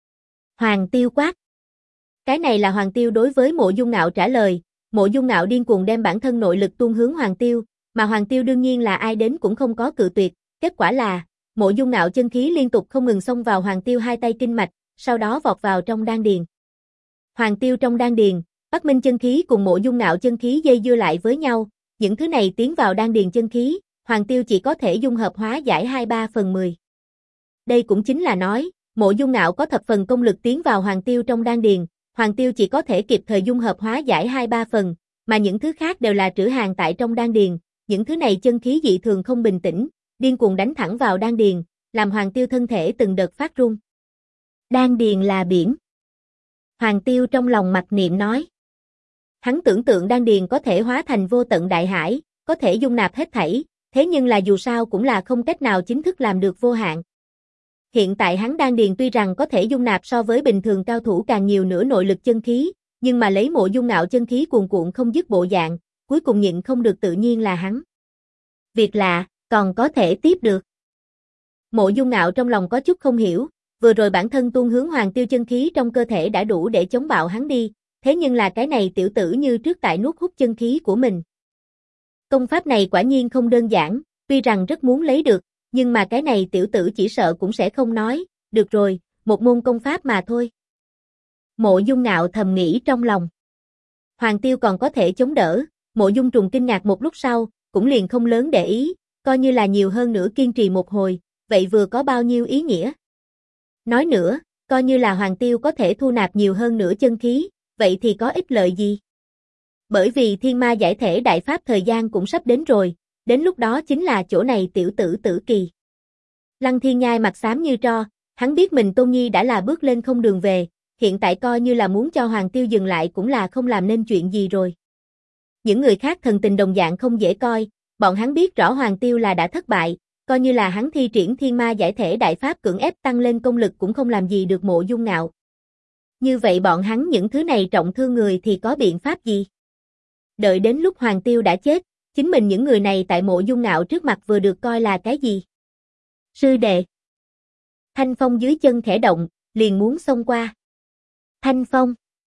Hoàng Tiêu quát. Cái này là Hoàng Tiêu đối với Mộ Dung Ngạo trả lời, Mộ Dung Ngạo điên cuồng đem bản thân nội lực tuôn hướng Hoàng Tiêu, mà Hoàng Tiêu đương nhiên là ai đến cũng không có cự tuyệt, kết quả là, Mộ Dung Ngạo chân khí liên tục không ngừng xông vào Hoàng Tiêu hai tay kinh mạch, sau đó vọt vào trong đan điền. Hoàng Tiêu trong đan điền, Bắc Minh chân khí cùng Mộ Dung Ngạo chân khí dây dưa lại với nhau, những thứ này tiến vào đan điền chân khí, Hoàng Tiêu chỉ có thể dung hợp hóa giải 2/3/10. Đây cũng chính là nói, Mộ Dung Ngạo có thập phần công lực tiến vào Hoàng Tiêu trong đan điền, Hoàng Tiêu chỉ có thể kịp thời dung hợp hóa giải 2/3 phần, mà những thứ khác đều là trữ hàng tại trong đan điền, những thứ này chân khí dị thường không bình tĩnh, điên cuồng đánh thẳng vào đan điền, làm Hoàng Tiêu thân thể từng đợt phát run. Đan điền là biển. Hoàng Tiêu trong lòng mặc niệm nói. Hắn tưởng tượng đan điền có thể hóa thành vô tận đại hải, có thể dung nạp hết thảy, thế nhưng là dù sao cũng là không cách nào chính thức làm được vô hạn. Hiện tại hắn đan điền tuy rằng có thể dung nạp so với bình thường cao thủ càng nhiều nữa nội lực chân khí, nhưng mà lấy Mộ Dung Ngạo chân khí cuồn cuộn không dứt bộ dạng, cuối cùng nhịn không được tự nhiên là hắn. Việc lạ, còn có thể tiếp được. Mộ Dung Ngạo trong lòng có chút không hiểu, vừa rồi bản thân tuôn hướng Hoàng Tiêu chân khí trong cơ thể đã đủ để chống bạo hắn đi, thế nhưng là cái này tiểu tử như trước tại nuốt hút chân khí của mình. Công pháp này quả nhiên không đơn giản, tuy rằng rất muốn lấy được, nhưng mà cái này tiểu tử chỉ sợ cũng sẽ không nói, được rồi, một môn công pháp mà thôi. Mộ Dung Ngạo thầm nghĩ trong lòng. Hoàng Tiêu còn có thể chống đỡ, Mộ Dung Trùng kinh ngạc một lúc sau, cũng liền không lớn để ý, coi như là nhiều hơn nữa kiên trì một hồi, vậy vừa có bao nhiêu ý nghĩa. Nói nữa, coi như là Hoàng Tiêu có thể thu nạp nhiều hơn nữa chân khí, vậy thì có ích lợi gì? Bởi vì thiên ma giải thể đại pháp thời gian cũng sắp đến rồi, đến lúc đó chính là chỗ này tiểu tử tử kỳ. Lăng Thiên Nhai mặt xám như tro, hắn biết mình Tôn Nhi đã là bước lên không đường về, hiện tại coi như là muốn cho Hoàng Tiêu dừng lại cũng là không làm nên chuyện gì rồi. Những người khác thần tình đồng dạng không dễ coi, bọn hắn biết rõ Hoàng Tiêu là đã thất bại, coi như là hắn thi triển thiên ma giải thể đại pháp cưỡng ép tăng lên công lực cũng không làm gì được Mộ Dung Ngạo. Như vậy bọn hắn những thứ này trọng thương người thì có biện pháp gì? Đợi đến lúc Hoàng Tiêu đã chết, chính mình những người này tại Mộ Dung Ngạo trước mặt vừa được coi là cái gì? Sư đệ. Thanh Phong dưới chân khẽ động, liền muốn xông qua. Thanh Phong.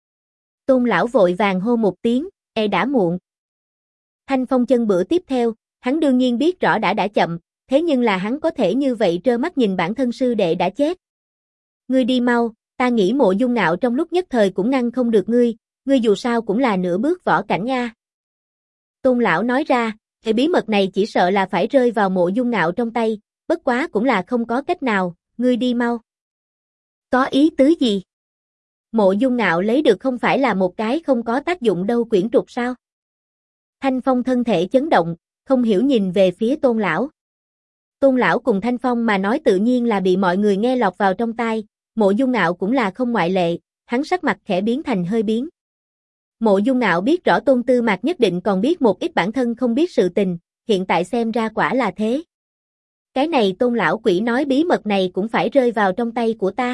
Tôn lão vội vàng hô một tiếng, đã muộn. Thanh Phong chân bữa tiếp theo, hắn đương nhiên biết rõ đã chậm, thế nhưng là hắn có thể như vậy trơ mắt nhìn bản thân sư đệ đã chết. Ngươi đi mau, ta nghĩ Mộ Dung Ngạo trong lúc nhất thời cũng ngăn không được ngươi dù sao cũng là nửa bước võ cảnh nha. Tôn lão nói ra, cái bí mật này chỉ sợ là phải rơi vào Mộ Dung Ngạo trong tay, bất quá cũng là không có cách nào, ngươi đi mau. Có ý tứ gì? Mộ Dung Ngạo lấy được không phải là một cái không có tác dụng đâu quyển trục sao? Thanh Phong thân thể chấn động, không hiểu nhìn về phía Tôn lão. Tôn lão cùng Thanh Phong mà nói tự nhiên là bị mọi người nghe lọt vào trong tai, Mộ Dung Ngạo cũng là không ngoại lệ, hắn sắc mặt khẽ biến thành hơi biến. Mộ Dung Ngạo biết rõ Tôn Tư Mạc nhất định còn biết một ít bản thân không biết sự tình, hiện tại xem ra quả là thế. Cái này Tôn lão quỷ nói bí mật này cũng phải rơi vào trong tay của ta.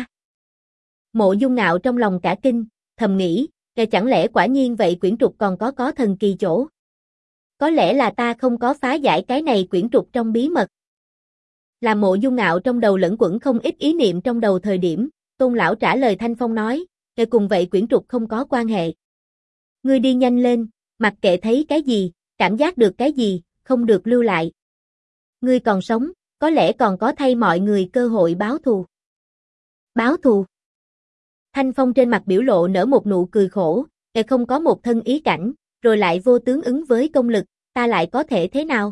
Mộ Dung Ngạo trong lòng cả kinh, thầm nghĩ, chẳng lẽ quả nhiên vậy quyển trục còn có thần kỳ chỗ. Có lẽ là ta không có phá giải cái này quyển trục trong bí mật. Là Mộ Dung Ngạo trong đầu lẫn quẩn không ít ý niệm trong đầu thời điểm, Tôn lão trả lời Thanh Phong nói, cùng vậy quyển trục không có quan hệ. Ngươi đi nhanh lên, mặc kệ thấy cái gì, cảm giác được cái gì, không được lưu lại. Ngươi còn sống, có lẽ còn có thay mọi người cơ hội báo thù. Báo thù? Thanh Phong trên mặt biểu lộ nở một nụ cười khổ, không có một thân ý cảnh, rồi lại vô tướng ứng với công lực, ta lại có thể thế nào?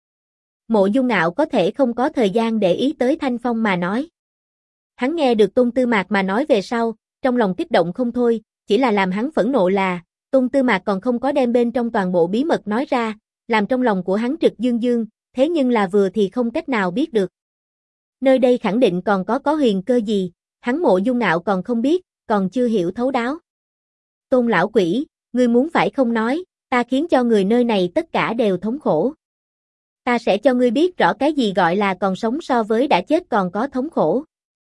Mộ Dung Ngạo có thể không có thời gian để ý tới Thanh Phong mà nói. Hắn nghe được Tôn Tư Mạc mà nói về sau, trong lòng kích động không thôi, chỉ là làm hắn phẫn nộ là, Tôn Tư Mạc còn không có đem bên trong toàn bộ bí mật nói ra, làm trong lòng của hắn trực dương dương, thế nhưng là vừa thì không cách nào biết được. Nơi đây khẳng định còn có huyền cơ gì, hắn Mộ Dung Ngạo còn không biết, còn chưa hiểu thấu đáo. Tôn lão quỷ, ngươi muốn phải không nói, ta khiến cho người nơi này tất cả đều thống khổ. Ta sẽ cho ngươi biết rõ cái gì gọi là còn sống so với đã chết còn có thống khổ.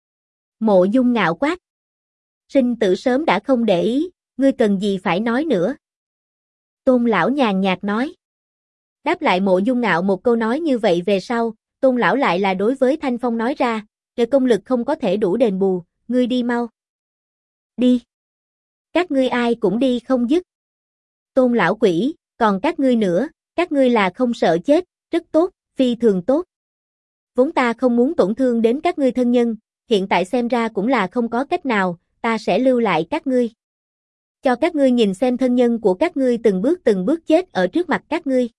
Mộ Dung Ngạo quát. Sinh tử sớm đã không để ý, ngươi cần gì phải nói nữa. Tôn lão nhàn nhạt nói. Đáp lại Mộ Dung Ngạo một câu nói như vậy về sau, Tôn lão lại là đối với Thanh Phong nói ra, công lực không có thể đủ đền bù, ngươi đi mau. Đi. Các ngươi ai cũng đi không dứt. Tôn lão quỷ, còn các ngươi nữa, các ngươi là không sợ chết, rất tốt, phi thường tốt. Vốn ta không muốn tổn thương đến các ngươi thân nhân, hiện tại xem ra cũng là không có cách nào, ta sẽ lưu lại các ngươi. Cho các ngươi nhìn xem thân nhân của các ngươi từng bước chết ở trước mặt các ngươi.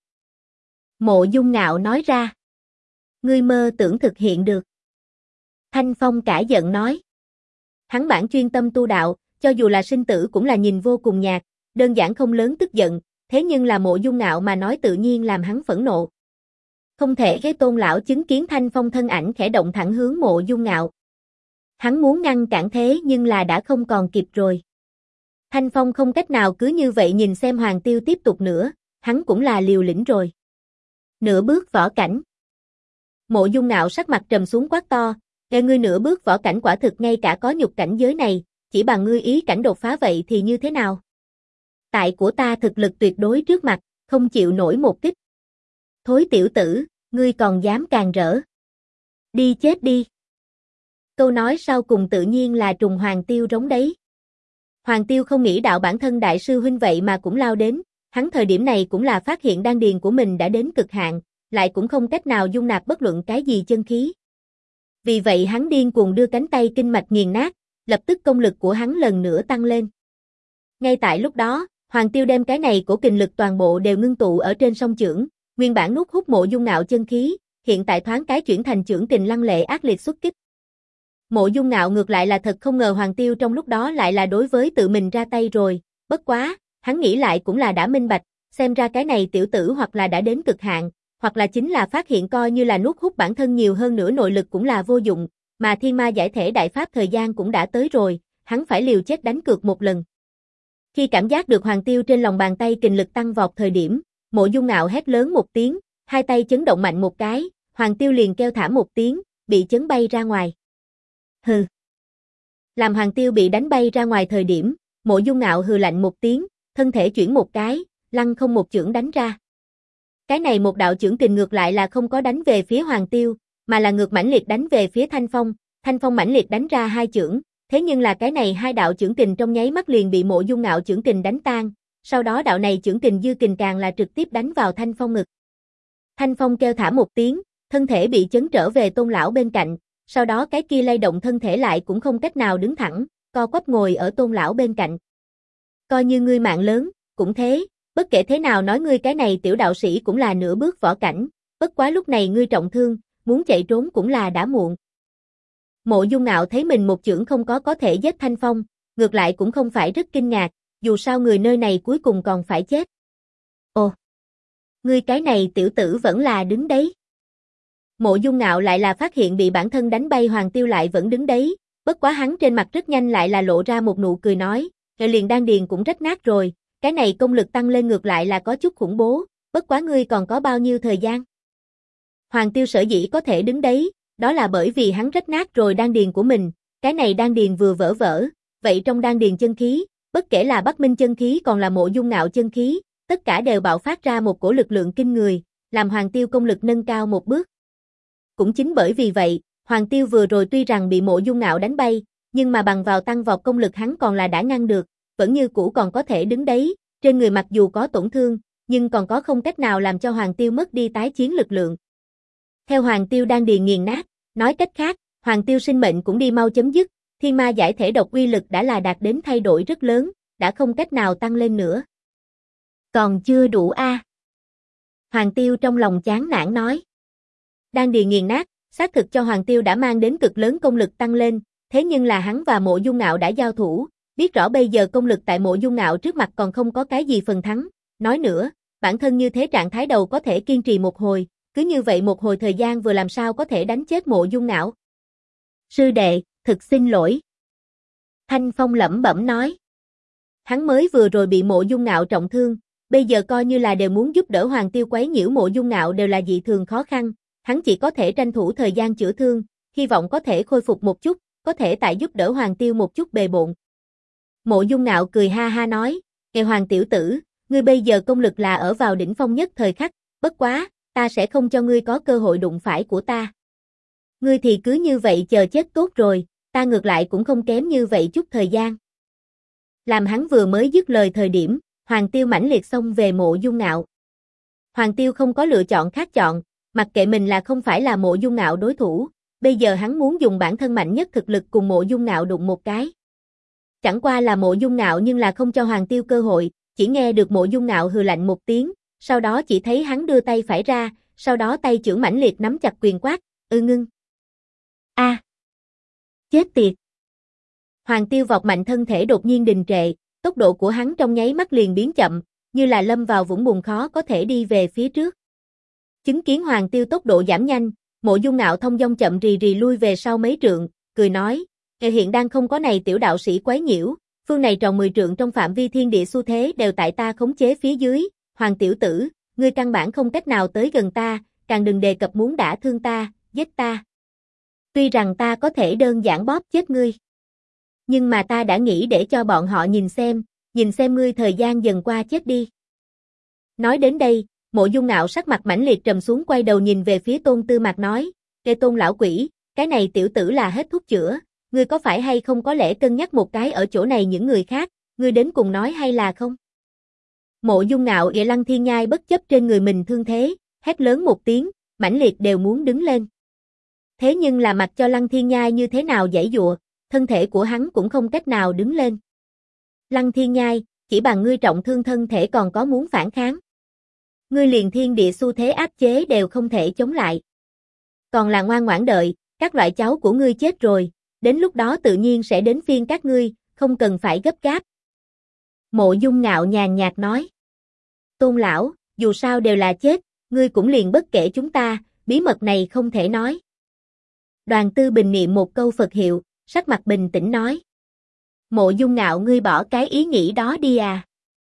Mộ Dung Ngạo nói ra. Ngươi mơ tưởng thực hiện được. Thanh Phong cả giận nói. Hắn bản chuyên tâm tu đạo, cho dù là sinh tử cũng là nhìn vô cùng nhạt, đơn giản không lớn tức giận, thế nhưng là Mộ Dung Ngạo mà nói tự nhiên làm hắn phẫn nộ. Không thể cái Tôn lão chứng kiến Thanh Phong thân ảnh khẽ động thẳng hướng Mộ Dung Ngạo. Hắn muốn ngăn cản thế nhưng là đã không còn kịp rồi. Thanh Phong không cách nào cứ như vậy nhìn xem Hoàng Tiêu tiếp tục nữa, hắn cũng là liều lĩnh rồi. Nửa bước võ cảnh. Mộ Dung Ngạo sắc mặt trầm xuống quát to, ngươi nửa bước võ cảnh quả thực ngay cả có nhục cảnh giới này, chỉ bằng ngươi ý cảnh đột phá vậy thì như thế nào? Tại của ta thực lực tuyệt đối trước mặt, không chịu nổi một kích. Thối tiểu tử, ngươi còn dám càn rỡ. Đi chết đi. Câu nói sau cùng tự nhiên là trùng Hoàng Tiêu rống đấy. Hoàng Tiêu không nghĩ đạo bản thân đại sư huynh vậy mà cũng lao đến, hắn thời điểm này cũng là phát hiện đan điền của mình đã đến cực hạn, lại cũng không cách nào dung nạp bất luận cái gì chân khí. Vì vậy hắn điên cuồng đưa cánh tay kinh mạch nghiền nát, lập tức công lực của hắn lần nữa tăng lên. Ngay tại lúc đó, Hoàng Tiêu đem cái này của kình lực toàn bộ đều ngưng tụ ở trên song chưởng, nguyên bản nuốt hút Mộ Dung Ngạo chân khí, hiện tại thoáng cái chuyển thành chưởng kình lăng lệ ác liệt xuất kích. Mộ Dung Ngạo ngược lại là thật không ngờ Hoàng Tiêu trong lúc đó lại là đối với tự mình ra tay rồi, bất quá, hắn nghĩ lại cũng là đã minh bạch, xem ra cái này tiểu tử hoặc là đã đến cực hạn, hoặc là chính là phát hiện coi như là nuốt hút bản thân nhiều hơn nữa nội lực cũng là vô dụng, mà thiên ma giải thể đại pháp thời gian cũng đã tới rồi, hắn phải liều chết đánh cược một lần. Khi cảm giác được Hoàng Tiêu trên lòng bàn tay kình lực tăng vọt thời điểm, Mộ Dung Ngạo hét lớn một tiếng, hai tay chấn động mạnh một cái, Hoàng Tiêu liền kêu thảm một tiếng, bị chấn bay ra ngoài. Hừ. Làm Hoàng Tiêu bị đánh bay ra ngoài thời điểm, Mộ Dung Ngạo hừ lạnh một tiếng, thân thể chuyển một cái, lăng không một chưởng đánh ra. Cái này một đạo chưởng kình ngược lại là không có đánh về phía Hoàng Tiêu, mà là ngược mãnh liệt đánh về phía Thanh Phong. Thanh Phong mãnh liệt đánh ra hai chưởng, thế nhưng là cái này hai đạo chưởng kình trong nháy mắt liền bị Mộ Dung Ngạo chưởng kình đánh tan, sau đó đạo này chưởng kình dư kình càng là trực tiếp đánh vào Thanh Phong ngực. Thanh Phong kêu thả một tiếng, thân thể bị chấn trở về Tôn lão bên cạnh, sau đó cái kia lay động thân thể lại cũng không cách nào đứng thẳng, co quắp ngồi ở Tôn lão bên cạnh. Coi như ngươi mạng lớn, cũng thế, bất kể thế nào nói ngươi cái này tiểu đạo sĩ cũng là nửa bước võ cảnh, bất quá lúc này ngươi trọng thương, muốn chạy trốn cũng là đã muộn. Mộ Dung Ngạo thấy mình một chưởng không có thể giết Thanh Phong, ngược lại cũng không phải rất kinh ngạc, dù sao người nơi này cuối cùng còn phải chết. Ồ, ngươi cái này tiểu tử vẫn là đứng đấy. Mộ Dung Ngạo lại là phát hiện bị bản thân đánh bay Hoàng Tiêu lại vẫn đứng đấy, bất quá hắn trên mặt rất nhanh lại là lộ ra một nụ cười nói, liền đan điền cũng rách nát rồi, cái này công lực tăng lên ngược lại là có chút khủng bố, bất quá ngươi còn có bao nhiêu thời gian? Hoàng Tiêu sở dĩ có thể đứng đấy, đó là bởi vì hắn rách nát rồi đan điền của mình, cái này đan điền vừa vỡ vỡ, vậy trong đan điền chân khí, bất kể là Bắc Minh chân khí còn là Mộ Dung Ngạo chân khí, tất cả đều bạo phát ra một cổ lực lượng kinh người, làm Hoàng Tiêu công lực nâng cao một bước. Cũng chính bởi vì vậy, Hoàng Tiêu vừa rồi tuy rằng bị Mộ Dung Ngạo đánh bay, nhưng mà bằng vào tăng vọt công lực hắn còn là đã ngăn được, vẫn như cũ còn có thể đứng đấy, trên người mặc dù có tổn thương, nhưng còn có không cách nào làm cho Hoàng Tiêu mất đi tái chiến lực lượng. Theo Hoàng Tiêu đan điền nghiền nát, nói cách khác, Hoàng Tiêu sinh mệnh cũng đi mau chấm dứt, thiên ma giải thể độc uy lực đã là đạt đến thay đổi rất lớn, đã không cách nào tăng lên nữa. Còn chưa đủ a. Hoàng Tiêu trong lòng chán nản nói. Đan điền nghiền nát, xác thực cho Hoàng Tiêu đã mang đến cực lớn công lực tăng lên, thế nhưng là hắn và Mộ Dung Ngạo đã giao thủ, biết rõ bây giờ công lực tại Mộ Dung Ngạo trước mặt còn không có cái gì phần thắng, nói nữa, bản thân như thế trạng thái đầu có thể kiên trì một hồi, cứ như vậy một hồi thời gian vừa làm sao có thể đánh chết Mộ Dung Ngạo. Sư đệ, thực xin lỗi. Thanh Phong lẩm bẩm nói. Hắn mới vừa rồi bị Mộ Dung Ngạo trọng thương, bây giờ coi như là đều muốn giúp đỡ Hoàng Tiêu quấy nhiễu Mộ Dung Ngạo đều là dị thường khó khăn, hắn chỉ có thể tranh thủ thời gian chữa thương, hy vọng có thể khôi phục một chút, có thể tại giúp đỡ Hoàng Tiêu một chút bề bộn. Mộ Dung Ngạo cười ha ha nói, "Kìa Hoàng tiểu tử, ngươi bây giờ công lực là ở vào đỉnh phong nhất thời khắc, bất quá, ta sẽ không cho ngươi có cơ hội đụng phải của ta. Ngươi thì cứ như vậy chờ chết tốt rồi, ta ngược lại cũng không kém như vậy chút thời gian." Làm hắn vừa mới dứt lời thời điểm, Hoàng Tiêu mãnh liệt xông về Mộ Dung Ngạo. Hoàng Tiêu không có lựa chọn khác chọn, mặc kệ mình là không phải là Mộ Dung Ngạo đối thủ, bây giờ hắn muốn dùng bản thân mạnh nhất thực lực cùng Mộ Dung Ngạo đụng một cái. Chẳng qua là Mộ Dung Ngạo nhưng là không cho Hoàng Tiêu cơ hội, chỉ nghe được Mộ Dung Ngạo hừ lạnh một tiếng, sau đó chỉ thấy hắn đưa tay phải ra, sau đó tay chưởng mãnh liệt nắm chặt quyền quát, ngưng. A! Chết tiệt! Hoàng Tiêu vọt mạnh thân thể đột nhiên đình trệ, tốc độ của hắn trong nháy mắt liền biến chậm, như là lâm vào vũng bùn khó có thể đi về phía trước. Chứng kiến Hoàng Tiêu tốc độ giảm nhanh, Mộ Dung Ngạo thông dong chậm rì rì lui về sau mấy trượng, cười nói, hiện đang không có này tiểu đạo sĩ quấy nhiễu, phương này tròn 10 trượng trong phạm vi thiên địa xu thế đều tại ta khống chế phía dưới, Hoàng tiểu tử, ngươi căn bản không cách nào tới gần ta, càng đừng đề cập muốn đả thương ta, giết ta. Tuy rằng ta có thể đơn giản bóp chết ngươi, nhưng mà ta đã nghĩ để cho bọn họ nhìn xem ngươi thời gian dần qua chết đi. Nói đến đây, Mộ Dung Ngạo sắc mặt mãnh liệt trầm xuống quay đầu nhìn về phía Tôn Tư Mạc nói, "Kê Tôn lão quỷ, cái này tiểu tử là hết thuốc chữa, ngươi có phải hay không có lẽ cân nhắc một cái ở chỗ này những người khác, ngươi đến cùng nói hay là không?" Mộ Dung Ngạo ghệ Lăng Thiên Nhai bất chấp trên người mình thương thế, hét lớn một tiếng, mãnh liệt đều muốn đứng lên. Thế nhưng là mặc cho Lăng Thiên Nhai như thế nào giãy giụa, thân thể của hắn cũng không cách nào đứng lên. Lăng Thiên Nhai, chỉ bằng ngươi trọng thương thân thể còn có muốn phản kháng. Ngươi liền thiên địa xu thế áp chế đều không thể chống lại. Còn là ngoan ngoãn đợi, các loại cháu của ngươi chết rồi, đến lúc đó tự nhiên sẽ đến phiên các ngươi, không cần phải gấp gáp. Mộ Dung Ngạo nhàn nhạt nói. Tôn lão, dù sao đều là chết, ngươi cũng liền bất kể chúng ta, bí mật này không thể nói. Đoàn Tư Bình niệm một câu Phật hiệu, sắc mặt bình tĩnh nói. Mộ Dung Ngạo ngươi bỏ cái ý nghĩ đó đi à.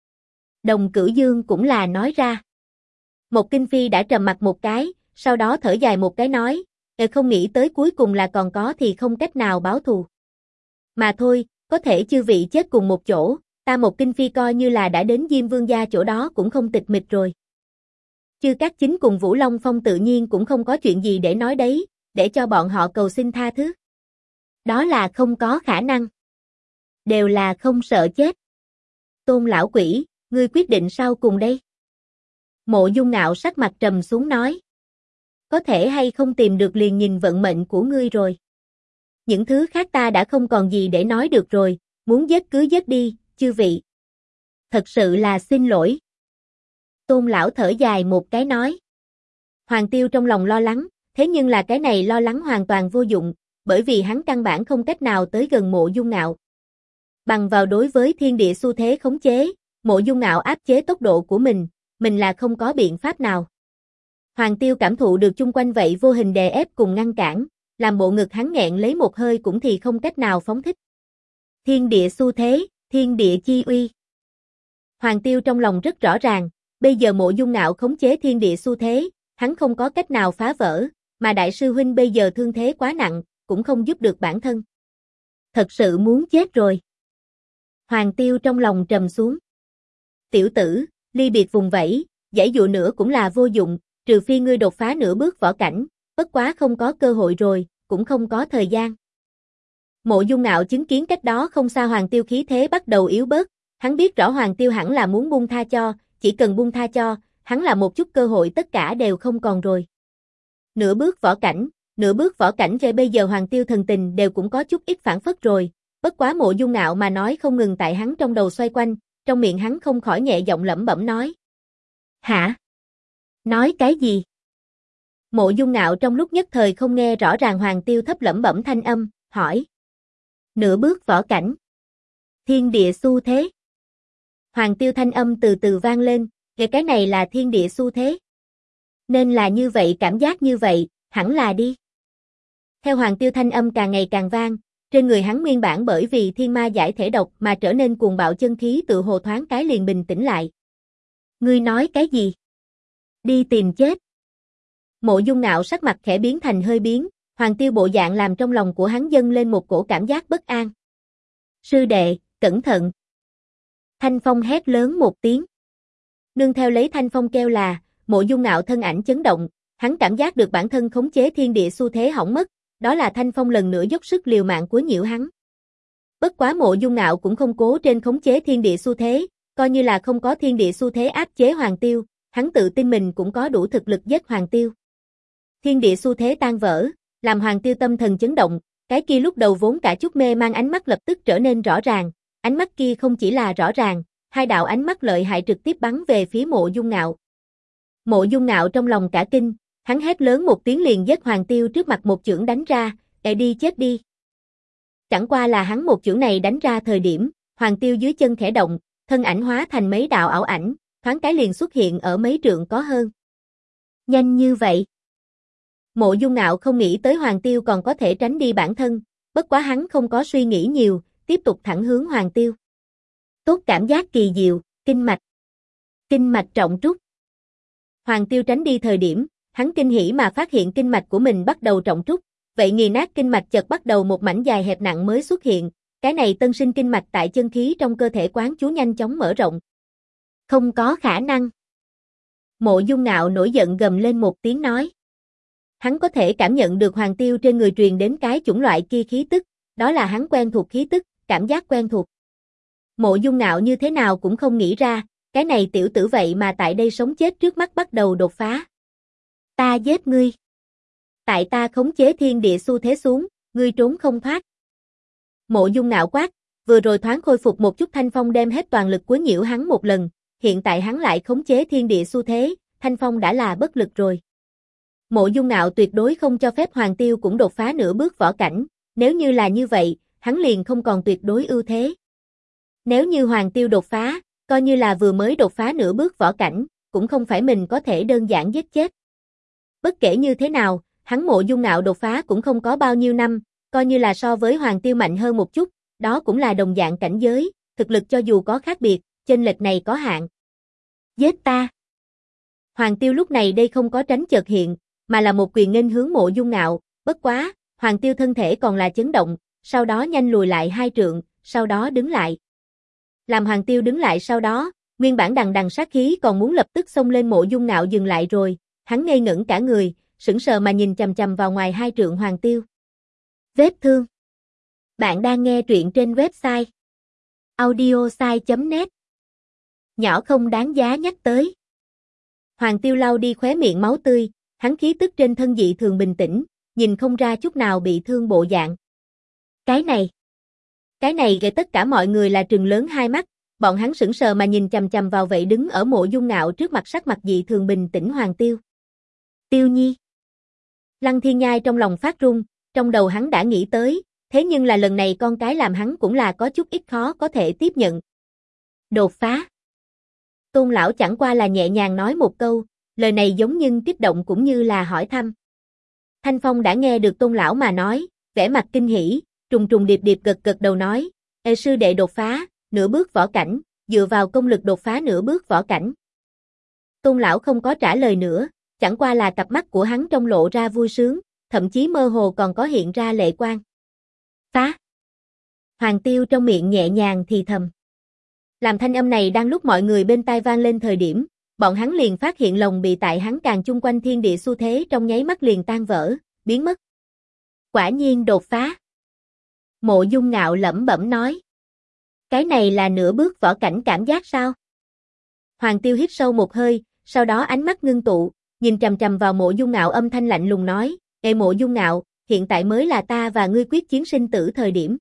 Đồng Cửu Dương cũng là nói ra. Một Kinh Phi đã trầm mặt một cái, sau đó thở dài một cái nói, không nghĩ tới cuối cùng là còn có thì không cách nào báo thù. Mà thôi, có thể chư vị chết cùng một chỗ, ta Một Kinh Phi coi như là đã đến Diêm Vương gia chỗ đó cũng không tịch mịch rồi. Chư Cát Chính cùng Vũ Long Phong tự nhiên cũng không có chuyện gì để nói đấy, để cho bọn họ cầu xin tha thứ. Đó là không có khả năng. Đều là không sợ chết. Tôn lão quỷ, ngươi quyết định sau cùng đây. Mộ Dung Ngạo sắc mặt trầm xuống nói. có thể hay không tìm được liền nhìn vận mệnh của ngươi rồi. Những thứ khác ta đã không còn gì để nói được rồi, muốn giết cứ giết đi, chư vị. Thật sự là xin lỗi. Tôn lão thở dài một cái nói. Hoàng Tiêu trong lòng lo lắng, thế nhưng là cái này lo lắng hoàn toàn vô dụng, bởi vì hắn căn bản không cách nào tới gần Mộ Dung Ngạo. Bằng vào đối với thiên địa xu thế khống chế, Mộ Dung Ngạo áp chế tốc độ của mình là không có biện pháp nào. Hoàng Tiêu cảm thụ được chung quanh vậy vô hình đè ép cùng ngăn cản, làm bộ ngực hắn nghẹn lấy một hơi cũng thì không cách nào phóng thích. Thiên địa xu thế, thiên địa chi uy. Hoàng Tiêu trong lòng rất rõ ràng, bây giờ Mộ Dung Ngạo khống chế thiên địa xu thế, hắn không có cách nào phá vỡ, mà đại sư huynh bây giờ thương thế quá nặng, cũng không giúp được bản thân. Thật sự muốn chết rồi. Hoàng Tiêu trong lòng trầm xuống. Tiểu tử, ly biệt vùng vẫy, giãy dụa nữa cũng là vô dụng, trừ phi ngươi đột phá nửa bước võ cảnh, bất quá không có cơ hội rồi, cũng không có thời gian. Mộ Dung Ngạo chứng kiến cách đó không xa Hoàng Tiêu khí thế bắt đầu yếu bớt, hắn biết rõ Hoàng Tiêu hẳn là muốn buông tha cho, chỉ cần buông tha cho, hắn là một chút cơ hội tất cả đều không còn rồi. Nửa bước võ cảnh về bây giờ Hoàng Tiêu thần tình đều cũng có chút ít phản phất rồi, bất quá Mộ Dung Ngạo mà nói không ngừng tại hắn trong đầu xoay quanh, trong miệng hắn không khỏi nhẹ giọng lẩm bẩm nói. Hả? Nói cái gì? Mộ Dung Ngạo trong lúc nhất thời không nghe rõ ràng Hoàng Tiêu thấp lẩm bẩm thanh âm, hỏi. Nửa bước võ cảnh. Thiên địa xu thế. Hoàng Tiêu thanh âm từ từ vang lên, cái này là thiên địa xu thế. Nên là như vậy, cảm giác như vậy, hẳn là đi. Theo Hoàng Tiêu thanh âm càng ngày càng vang, trên người hắn nguyên bản bởi vì thiên ma giải thể độc mà trở nên cuồng bạo chân khí tự hồ thoáng cái liền bình tĩnh lại. Ngươi nói cái gì? Đi tìm chết. Mộ Dung Ngạo sắc mặt khẽ biến thành hơi biến, Hoàng Tiêu bộ dạng làm trong lòng của hắn dâng lên một cổ cảm giác bất an. Sư đệ, cẩn thận. Thanh Phong hét lớn một tiếng. Nương theo lấy Thanh Phong kêu là, Mộ Dung Ngạo thân ảnh chấn động, hắn cảm giác được bản thân khống chế thiên địa xu thế hỏng mất, đó là Thanh Phong lần nữa dốc sức liều mạng quấy nhiễu hắn. Bất quá Mộ Dung Ngạo cũng không cố trên khống chế thiên địa xu thế, coi như là không có thiên địa xu thế áp chế Hoàng Tiêu, hắn tự tin mình cũng có đủ thực lực giết Hoàng Tiêu. Thiên địa xu thế tan vỡ, làm Hoàng Tiêu tâm thần chấn động, cái kia lúc đầu vốn cả chút mê mang ánh mắt lập tức trở nên rõ ràng, ánh mắt kia không chỉ là rõ ràng, hai đạo ánh mắt lợi hại trực tiếp bắn về phía Mộ Dung Ngạo. Mộ Dung Ngạo trong lòng cả kinh, hắn hét lớn một tiếng liền giết Hoàng Tiêu trước mặt một chưởng đánh ra, đi chết đi. Chẳng qua là hắn một chưởng này đánh ra thời điểm, Hoàng Tiêu dưới chân khẽ động, thân ảnh hóa thành mấy đạo ảo ảnh, thoáng cái liền xuất hiện ở mấy trượng có hơn. Nhanh như vậy. Mộ Dung Ngạo không nghĩ tới Hoàng Tiêu còn có thể tránh đi bản thân, bất quá hắn không có suy nghĩ nhiều, tiếp tục thẳng hướng Hoàng Tiêu. Tốt cảm giác kỳ diệu, kinh mạch trọng trúc. Hoàng Tiêu tránh đi thời điểm, hắn kinh hỉ mà phát hiện kinh mạch của mình bắt đầu trọng trúc, vậy nghiền nát kinh mạch chợt bắt đầu một mảnh dài hẹp nặng mới xuất hiện, cái này tân sinh kinh mạch tại chân khí trong cơ thể quán chú nhanh chóng mở rộng. Không có khả năng. Mộ Dung Ngạo nổi giận gầm lên một tiếng nói. Hắn có thể cảm nhận được Hoàng Tiêu trên người truyền đến cái chủng loại kia khí tức, đó là hắn quen thuộc khí tức, cảm giác quen thuộc. Mộ Dung Ngạo như thế nào cũng không nghĩ ra, cái này tiểu tử vậy mà tại đây sống chết trước mắt bắt đầu đột phá. Ta giết ngươi. Tại ta khống chế thiên địa xu thế xuống, ngươi trốn không thoát. Mộ Dung Ngạo quát, vừa rồi thoáng khôi phục một chút Thanh Phong đem hết toàn lực quấy nhiễu hắn một lần, hiện tại hắn lại khống chế thiên địa xu thế, Thanh Phong đã là bất lực rồi. Mộ Dung Ngạo tuyệt đối không cho phép Hoàng Tiêu cũng đột phá nửa bước võ cảnh, nếu như là như vậy, hắn liền không còn tuyệt đối ưu thế. Nếu như Hoàng Tiêu đột phá, coi như là vừa mới đột phá nửa bước võ cảnh, cũng không phải mình có thể đơn giản giết chết. Bất kể như thế nào, hắn Mộ Dung Ngạo đột phá cũng không có bao nhiêu năm, coi như là so với Hoàng Tiêu mạnh hơn một chút, đó cũng là đồng dạng cảnh giới, thực lực cho dù có khác biệt, chênh lệch này có hạn. Giết ta! Hoàng Tiêu lúc này đây không có tránh chợt hiện, mà là một quyền nghênh hướng Mộ Dung Ngạo, bất quá, Hoàng Tiêu thân thể còn là chấn động, sau đó nhanh lùi lại 2 trượng, sau đó đứng lại. Làm Hoàng Tiêu đứng lại sau đó, nguyên bản đằng đằng sát khí còn muốn lập tức xông lên Mộ Dung Ngạo dừng lại rồi, hắn ngây ngẩn cả người, sững sờ mà nhìn chằm chằm vào ngoài 2 trượng Hoàng Tiêu. Vết thương. Bạn đang nghe truyện trên website audiosai.net. Nhỏ không đáng giá nhắc tới. Hoàng Tiêu lau đi khóe miệng máu tươi, hắn khí tức trên thân dị thường bình tĩnh, nhìn không ra chút nào bị thương bộ dạng. Cái này gây tất cả mọi người là trừng lớn hai mắt, bọn hắn sững sờ mà nhìn chằm chằm vào vậy đứng ở Mộ Dung Ngạo trước mặt sắc mặt dị thường bình tĩnh Hoàng Tiêu. Tiêu Nhi. Lăng Thiên Nhai trong lòng phát run, trong đầu hắn đã nghĩ tới, thế nhưng là lần này con cái làm hắn cũng là có chút ít khó có thể tiếp nhận. Đột phá. Tôn lão chẳng qua là nhẹ nhàng nói một câu, lời này giống như kích động cũng như là hỏi thăm. Thanh Phong đã nghe được Tôn lão mà nói, vẻ mặt kinh hỉ, trùng trùng điệp điệp gật gật đầu nói, "Ê sư đệ đột phá, nửa bước võ cảnh, dựa vào công lực đột phá nửa bước võ cảnh." Tôn lão không có trả lời nữa, chẳng qua là cặp mắt của hắn trong lộ ra vui sướng, thậm chí mơ hồ còn có hiện ra lệ quang. Phá. Hoàng Tiêu trong miệng nhẹ nhàng thì thầm. Làm thanh âm này đang lúc mọi người bên tai vang lên thời điểm, bọn hắn liền phát hiện lồng bị tại hắn càng chung quanh thiên địa xu thế trong nháy mắt liền tan vỡ, biến mất. Quả nhiên đột phá. Mộ Dung Ngạo lẩm bẩm nói. Cái này là nửa bước võ cảnh cảm giác sao? Hoàng Tiêu hít sâu một hơi, sau đó ánh mắt ngưng tụ, nhìn trầm trầm vào Mộ Dung Ngạo âm thanh lạnh lùng nói, "Ê Mộ Dung Ngạo, hiện tại mới là ta và ngươi quyết chiến sinh tử thời điểm."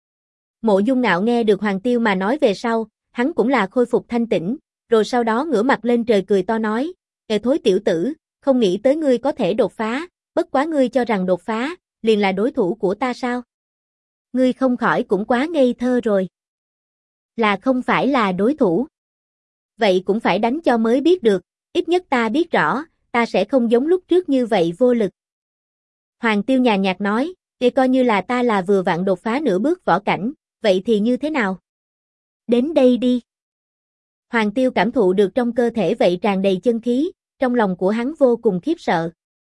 Mộ Dung Ngạo nghe được Hoàng Tiêu mà nói về sau, hắn cũng là khôi phục thanh tĩnh, rồi sau đó ngửa mặt lên trời cười to nói, "Ê thối tiểu tử, không nghĩ tới ngươi có thể đột phá, bất quá ngươi cho rằng đột phá, liền là đối thủ của ta sao? Ngươi không khỏi cũng quá ngây thơ rồi. Là không phải là đối thủ. Vậy cũng phải đánh cho mới biết được, ít nhất ta biết rõ, ta sẽ không giống lúc trước như vậy vô lực." Hoàng Tiêu nhàn nhạt nói, "Vậy coi như là ta là vừa vặn đột phá nửa bước võ cảnh, vậy thì như thế nào? Đến đây đi." Hoàng Tiêu cảm thụ được trong cơ thể vậy tràn đầy chân khí, trong lòng của hắn vô cùng khiếp sợ.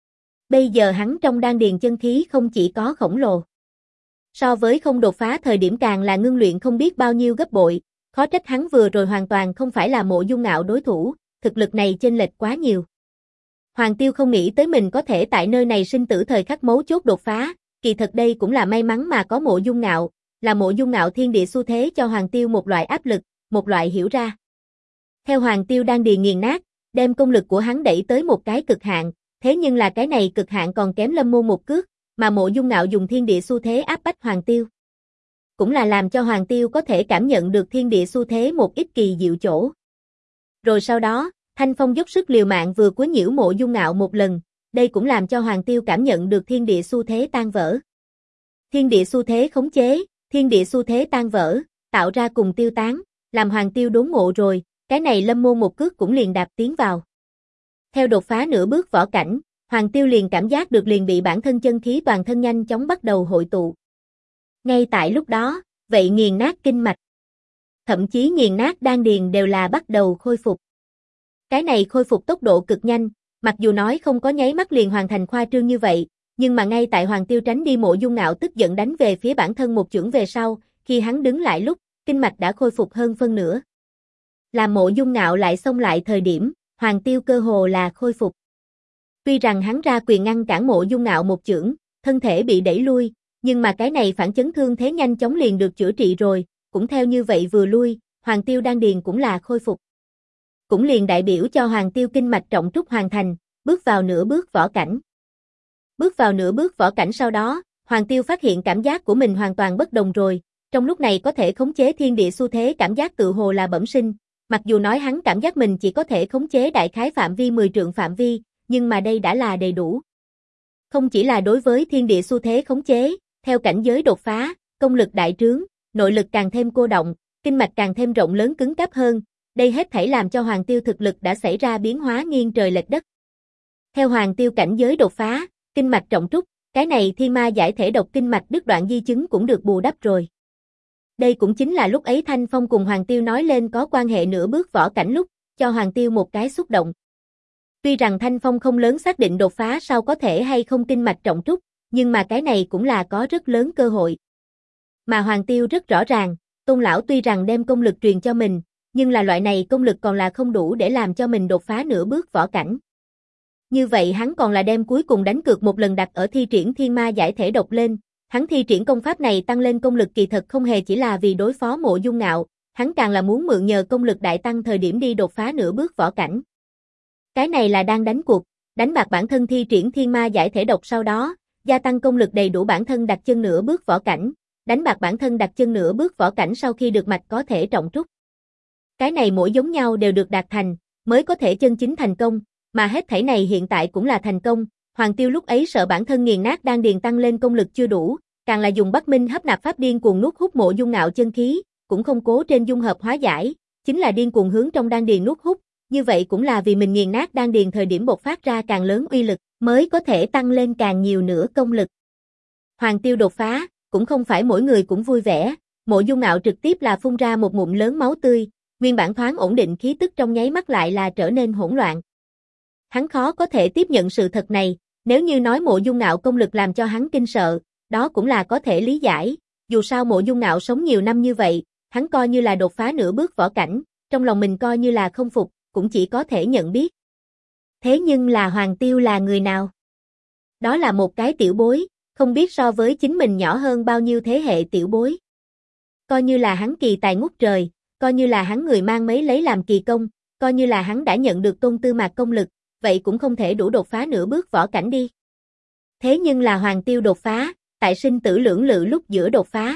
Bây giờ hắn trong đan điền chân khí không chỉ có khổng lồ. So với không đột phá thời điểm càng là ngưng luyện không biết bao nhiêu gấp bội, khó trách hắn vừa rồi hoàn toàn không phải là Mộ Dung Ngạo đối thủ, thực lực này chênh lệch quá nhiều. Hoàng Tiêu không nghĩ tới mình có thể tại nơi này sinh tử thời khắc mấu chốt đột phá, kỳ thật đây cũng là may mắn mà có Mộ Dung Ngạo, là Mộ Dung Ngạo thiên địa xu thế cho Hoàng Tiêu một loại áp lực, một loại hiểu ra. Theo Hoàng Tiêu đan điền nghiền nát, đem công lực của hắn đẩy tới một cái cực hạn, thế nhưng là cái này cực hạn còn kém Lâm Môn một cước, mà Mộ Dung Ngạo dùng thiên địa xu thế áp bách Hoàng Tiêu. Cũng là làm cho Hoàng Tiêu có thể cảm nhận được thiên địa xu thế một ít kỳ diệu chỗ. Rồi sau đó, Thanh Phong dốc sức liều mạng vừa quấy nhiễu Mộ Dung Ngạo một lần, đây cũng làm cho Hoàng Tiêu cảm nhận được thiên địa xu thế tan vỡ. Thiên địa xu thế khống chế, thiên địa xu thế tan vỡ, tạo ra cùng tiêu tán, làm Hoàng Tiêu đốn ngộ rồi, cái này Lâm Môn một cước cũng liền đạp tiến vào. Theo đột phá nửa bước võ cảnh, Hoàng Tiêu liền cảm giác được liền bị bản thân chân khí toàn thân nhanh chóng bắt đầu hội tụ. Ngay tại lúc đó, vậy nghiền nát kinh mạch, thậm chí nghiền nát đan điền đều là bắt đầu khôi phục. Cái này khôi phục tốc độ cực nhanh, mặc dù nói không có nháy mắt liền hoàn thành khoa trương như vậy, nhưng mà ngay tại Hoàng Tiêu tránh đi Mộ Dung Ngạo tức giận đánh về phía bản thân một chưởng về sau, khi hắn đứng lại lúc, kinh mạch đã khôi phục hơn phân nửa. Làm Mộ Dung Ngạo lại xông lại thời điểm, Hoàng Tiêu cơ hồ là khôi phục. Tuy rằng hắn ra quyền ngăn cản Mộ Dung Ngạo một chưởng, thân thể bị đẩy lui, nhưng mà cái này phản chấn thương thế nhanh chóng liền được chữa trị rồi, cũng theo như vậy vừa lui, Hoàng Tiêu đan điền cũng là khôi phục. Cũng liền đại biểu cho Hoàng Tiêu kinh mạch trọng trúc hoàn thành, bước vào nửa bước võ cảnh. Bước vào nửa bước võ cảnh sau đó, Hoàng Tiêu phát hiện cảm giác của mình hoàn toàn bất đồng rồi, trong lúc này có thể khống chế thiên địa xu thế cảm giác tự hồ là bẩm sinh, mặc dù nói hắn cảm giác mình chỉ có thể khống chế đại khái phạm vi 10 trượng phạm vi, nhưng mà đây đã là đầy đủ. Không chỉ là đối với thiên địa xu thế khống chế, theo cảnh giới đột phá, công lực đại trướng, nội lực càng thêm cô động, kinh mạch càng thêm rộng lớn cứng cáp hơn, đây hết thảy làm cho Hoàng Tiêu thực lực đã xảy ra biến hóa nghiêng trời lệch đất. Theo Hoàng Tiêu cảnh giới đột phá, kinh mạch trọng trúc, cái này thiên ma giải thể độc kinh mạch đứt đoạn di chứng cũng được bù đắp rồi. Đây cũng chính là lúc ấy Thanh Phong cùng Hoàng Tiêu nói lên có quan hệ nửa bước võ cảnh lúc, cho Hoàng Tiêu một cái xúc động. Tuy rằng Thanh Phong không lớn xác định đột phá sau có thể hay không kinh mạch trọng trúc, nhưng mà cái này cũng là có rất lớn cơ hội. Mà Hoàng Tiêu rất rõ ràng, Tôn lão tuy rằng đem công lực truyền cho mình, nhưng là loại này công lực còn là không đủ để làm cho mình đột phá nửa bước võ cảnh. Như vậy hắn còn là đem cuối cùng đánh cược một lần đặt ở thi triển thiên ma giải thể độc lên, hắn thi triển công pháp này tăng lên công lực kỳ thật không hề chỉ là vì đối phó Mộ Dung Ngạo, hắn càng là muốn mượn nhờ công lực đại tăng thời điểm đi đột phá nửa bước võ cảnh. Cái này là đang đánh cuộc, Đánh bạc bản thân thi triển thiên ma giải thể độc sau đó, gia tăng công lực đầy đủ bản thân đặt chân nửa bước võ cảnh, đánh bạc bản thân đặt chân nửa bước võ cảnh sau khi được mạch có thể trọng trúc. Cái này mỗi giống nhau đều được đạt thành, mới có thể chân chính thành công, mà hết thảy này hiện tại cũng là thành công. Hoàng Tiêu lúc ấy sợ bản thân nghiền nát đan điền tăng lên công lực chưa đủ, càng là dùng Bắc Minh hấp nạp pháp điên cuồng nuốt hút Mộ Dung Ngạo chân khí, cũng không cố trên dung hợp hóa giải, chính là điên cuồng hướng trong đan điền nuốt hút, như vậy cũng là vì mình nghiền nát đan điền thời điểm bộc phát ra càng lớn uy lực, mới có thể tăng lên càng nhiều nữa công lực. Hoàng Tiêu đột phá, cũng không phải mỗi người cũng vui vẻ, Mộ Dung Ngạo trực tiếp là phun ra một ngụm lớn máu tươi, nguyên bản thoáng ổn định khí tức trong nháy mắt lại là trở nên hỗn loạn. Hắn khó có thể tiếp nhận sự thật này, nếu như nói Mộ Dung Ngạo công lực làm cho hắn kinh sợ, đó cũng là có thể lý giải, dù sao Mộ Dung Ngạo sống nhiều năm như vậy, hắn coi như là đột phá nửa bước võ cảnh, trong lòng mình coi như là không phục, cũng chỉ có thể nhận biết. Thế nhưng là Hoàng Tiêu là người nào? Đó là một cái tiểu bối, không biết so với chính mình nhỏ hơn bao nhiêu thế hệ tiểu bối. Coi như là hắn kỳ tài ngút trời, coi như là hắn người mang mấy lấy làm kỳ công, coi như là hắn đã nhận được Tôn Tư Mạc công lực, vậy cũng không thể đủ đột phá nửa bước võ cảnh đi. Thế nhưng là Hoàng Tiêu đột phá, tại sinh tử lưỡng lự lúc giữa đột phá.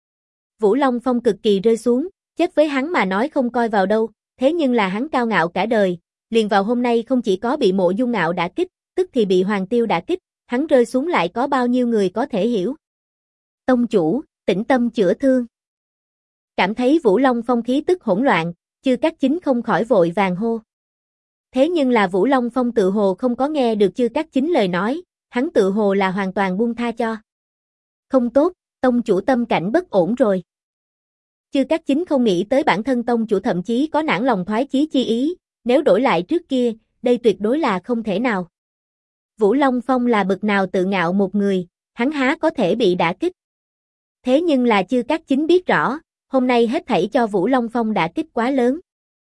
Vũ Long Phong cực kỳ rơi xuống, chết với hắn mà nói không coi vào đâu, thế nhưng là hắn cao ngạo cả đời, liền vào hôm nay không chỉ có bị Mộ Dung Ngạo đả kích, tức thì bị Hoàng Tiêu đả kích, hắn rơi xuống lại có bao nhiêu người có thể hiểu. Tông chủ, tĩnh tâm chữa thương. Cảm thấy Vũ Long Phong khí tức hỗn loạn, Chư Cát Chính không khỏi vội vàng hô. Thế nhưng là Vũ Long Phong tự hồ không có nghe được Chư Cát Chính lời nói, hắn tự hồ là hoàn toàn buông tha cho. Không tốt, tông chủ tâm cảnh bất ổn rồi. Chư Cát Chính không nghĩ tới bản thân tông chủ thậm chí có nản lòng thoái chí chi ý, nếu đổi lại trước kia, đây tuyệt đối là không thể nào. Vũ Long Phong là bậc nào tự ngạo một người, hắn há có thể bị đả kích. Thế nhưng là Chư Cát Chính biết rõ, hôm nay hết thảy cho Vũ Long Phong đả kích quá lớn.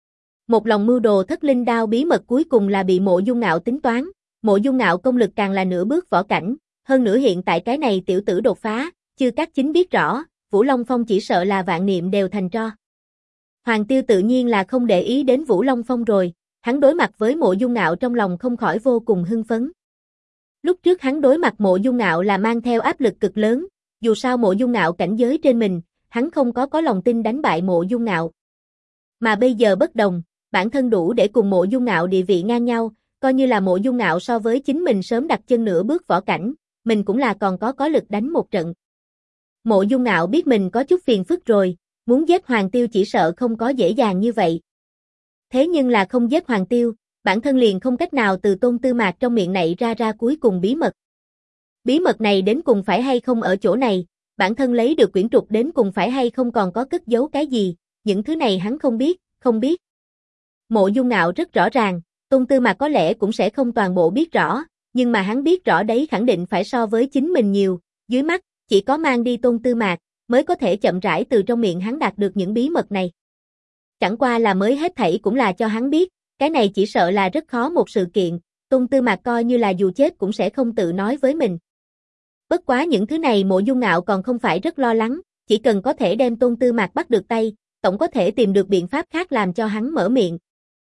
Một lòng mưu đồ thất linh đao bí mật cuối cùng là bị Mộ Dung Ngạo tính toán, Mộ Dung Ngạo công lực càng là nửa bước võ cảnh, hơn nữa hiện tại cái này tiểu tử đột phá, Chư Cát Chính biết rõ, Vũ Long Phong chỉ sợ là vạn niệm đều thành tro. Hoàng Tiêu tự nhiên là không để ý đến Vũ Long Phong rồi, hắn đối mặt với Mộ Dung Ngạo trong lòng không khỏi vô cùng hưng phấn. Lúc trước hắn đối mặt Mộ Dung Ngạo là mang theo áp lực cực lớn, dù sao Mộ Dung Ngạo cảnh giới trên mình, hắn không có lòng tin đánh bại Mộ Dung Ngạo. Mà bây giờ bất đồng, bản thân đủ để cùng Mộ Dung Ngạo địa vị ngang nhau, coi như là Mộ Dung Ngạo so với chính mình sớm đặt chân nửa bước võ cảnh, mình cũng là còn có lực đánh một trận. Mộ Dung Ngạo biết mình có chút phiền phức rồi, muốn giết Hoàng Tiêu chỉ sợ không có dễ dàng như vậy. Thế nhưng là không giết Hoàng Tiêu, bản thân liền không cách nào từ Tôn Tư Mạc trong miệng này ra cuối cùng bí mật. Bí mật này đến cùng phải hay không ở chỗ này, bản thân lấy được quyển trục đến cùng phải hay không còn có cất giấu cái gì, những thứ này hắn không biết. Mộ Dung Ngạo rất rõ ràng, Tôn Tư Mạc có lẽ cũng sẽ không toàn bộ biết rõ, nhưng mà hắn biết rõ đấy khẳng định phải so với chính mình nhiều, dưới mắt, chỉ có mang đi Tôn Tư Mạc, mới có thể chậm rãi từ trong miệng hắn đạt được những bí mật này. Chẳng qua là mới hết thảy cũng là cho hắn biết, cái này chỉ sợ là rất khó một sự kiện, Tôn Tư Mạc coi như là dù chết cũng sẽ không tự nói với mình. Bất quá những thứ này Mộ Dung Ngạo còn không phải rất lo lắng, chỉ cần có thể đem Tôn Tư Mạc bắt được tay, tổng có thể tìm được biện pháp khác làm cho hắn mở miệng.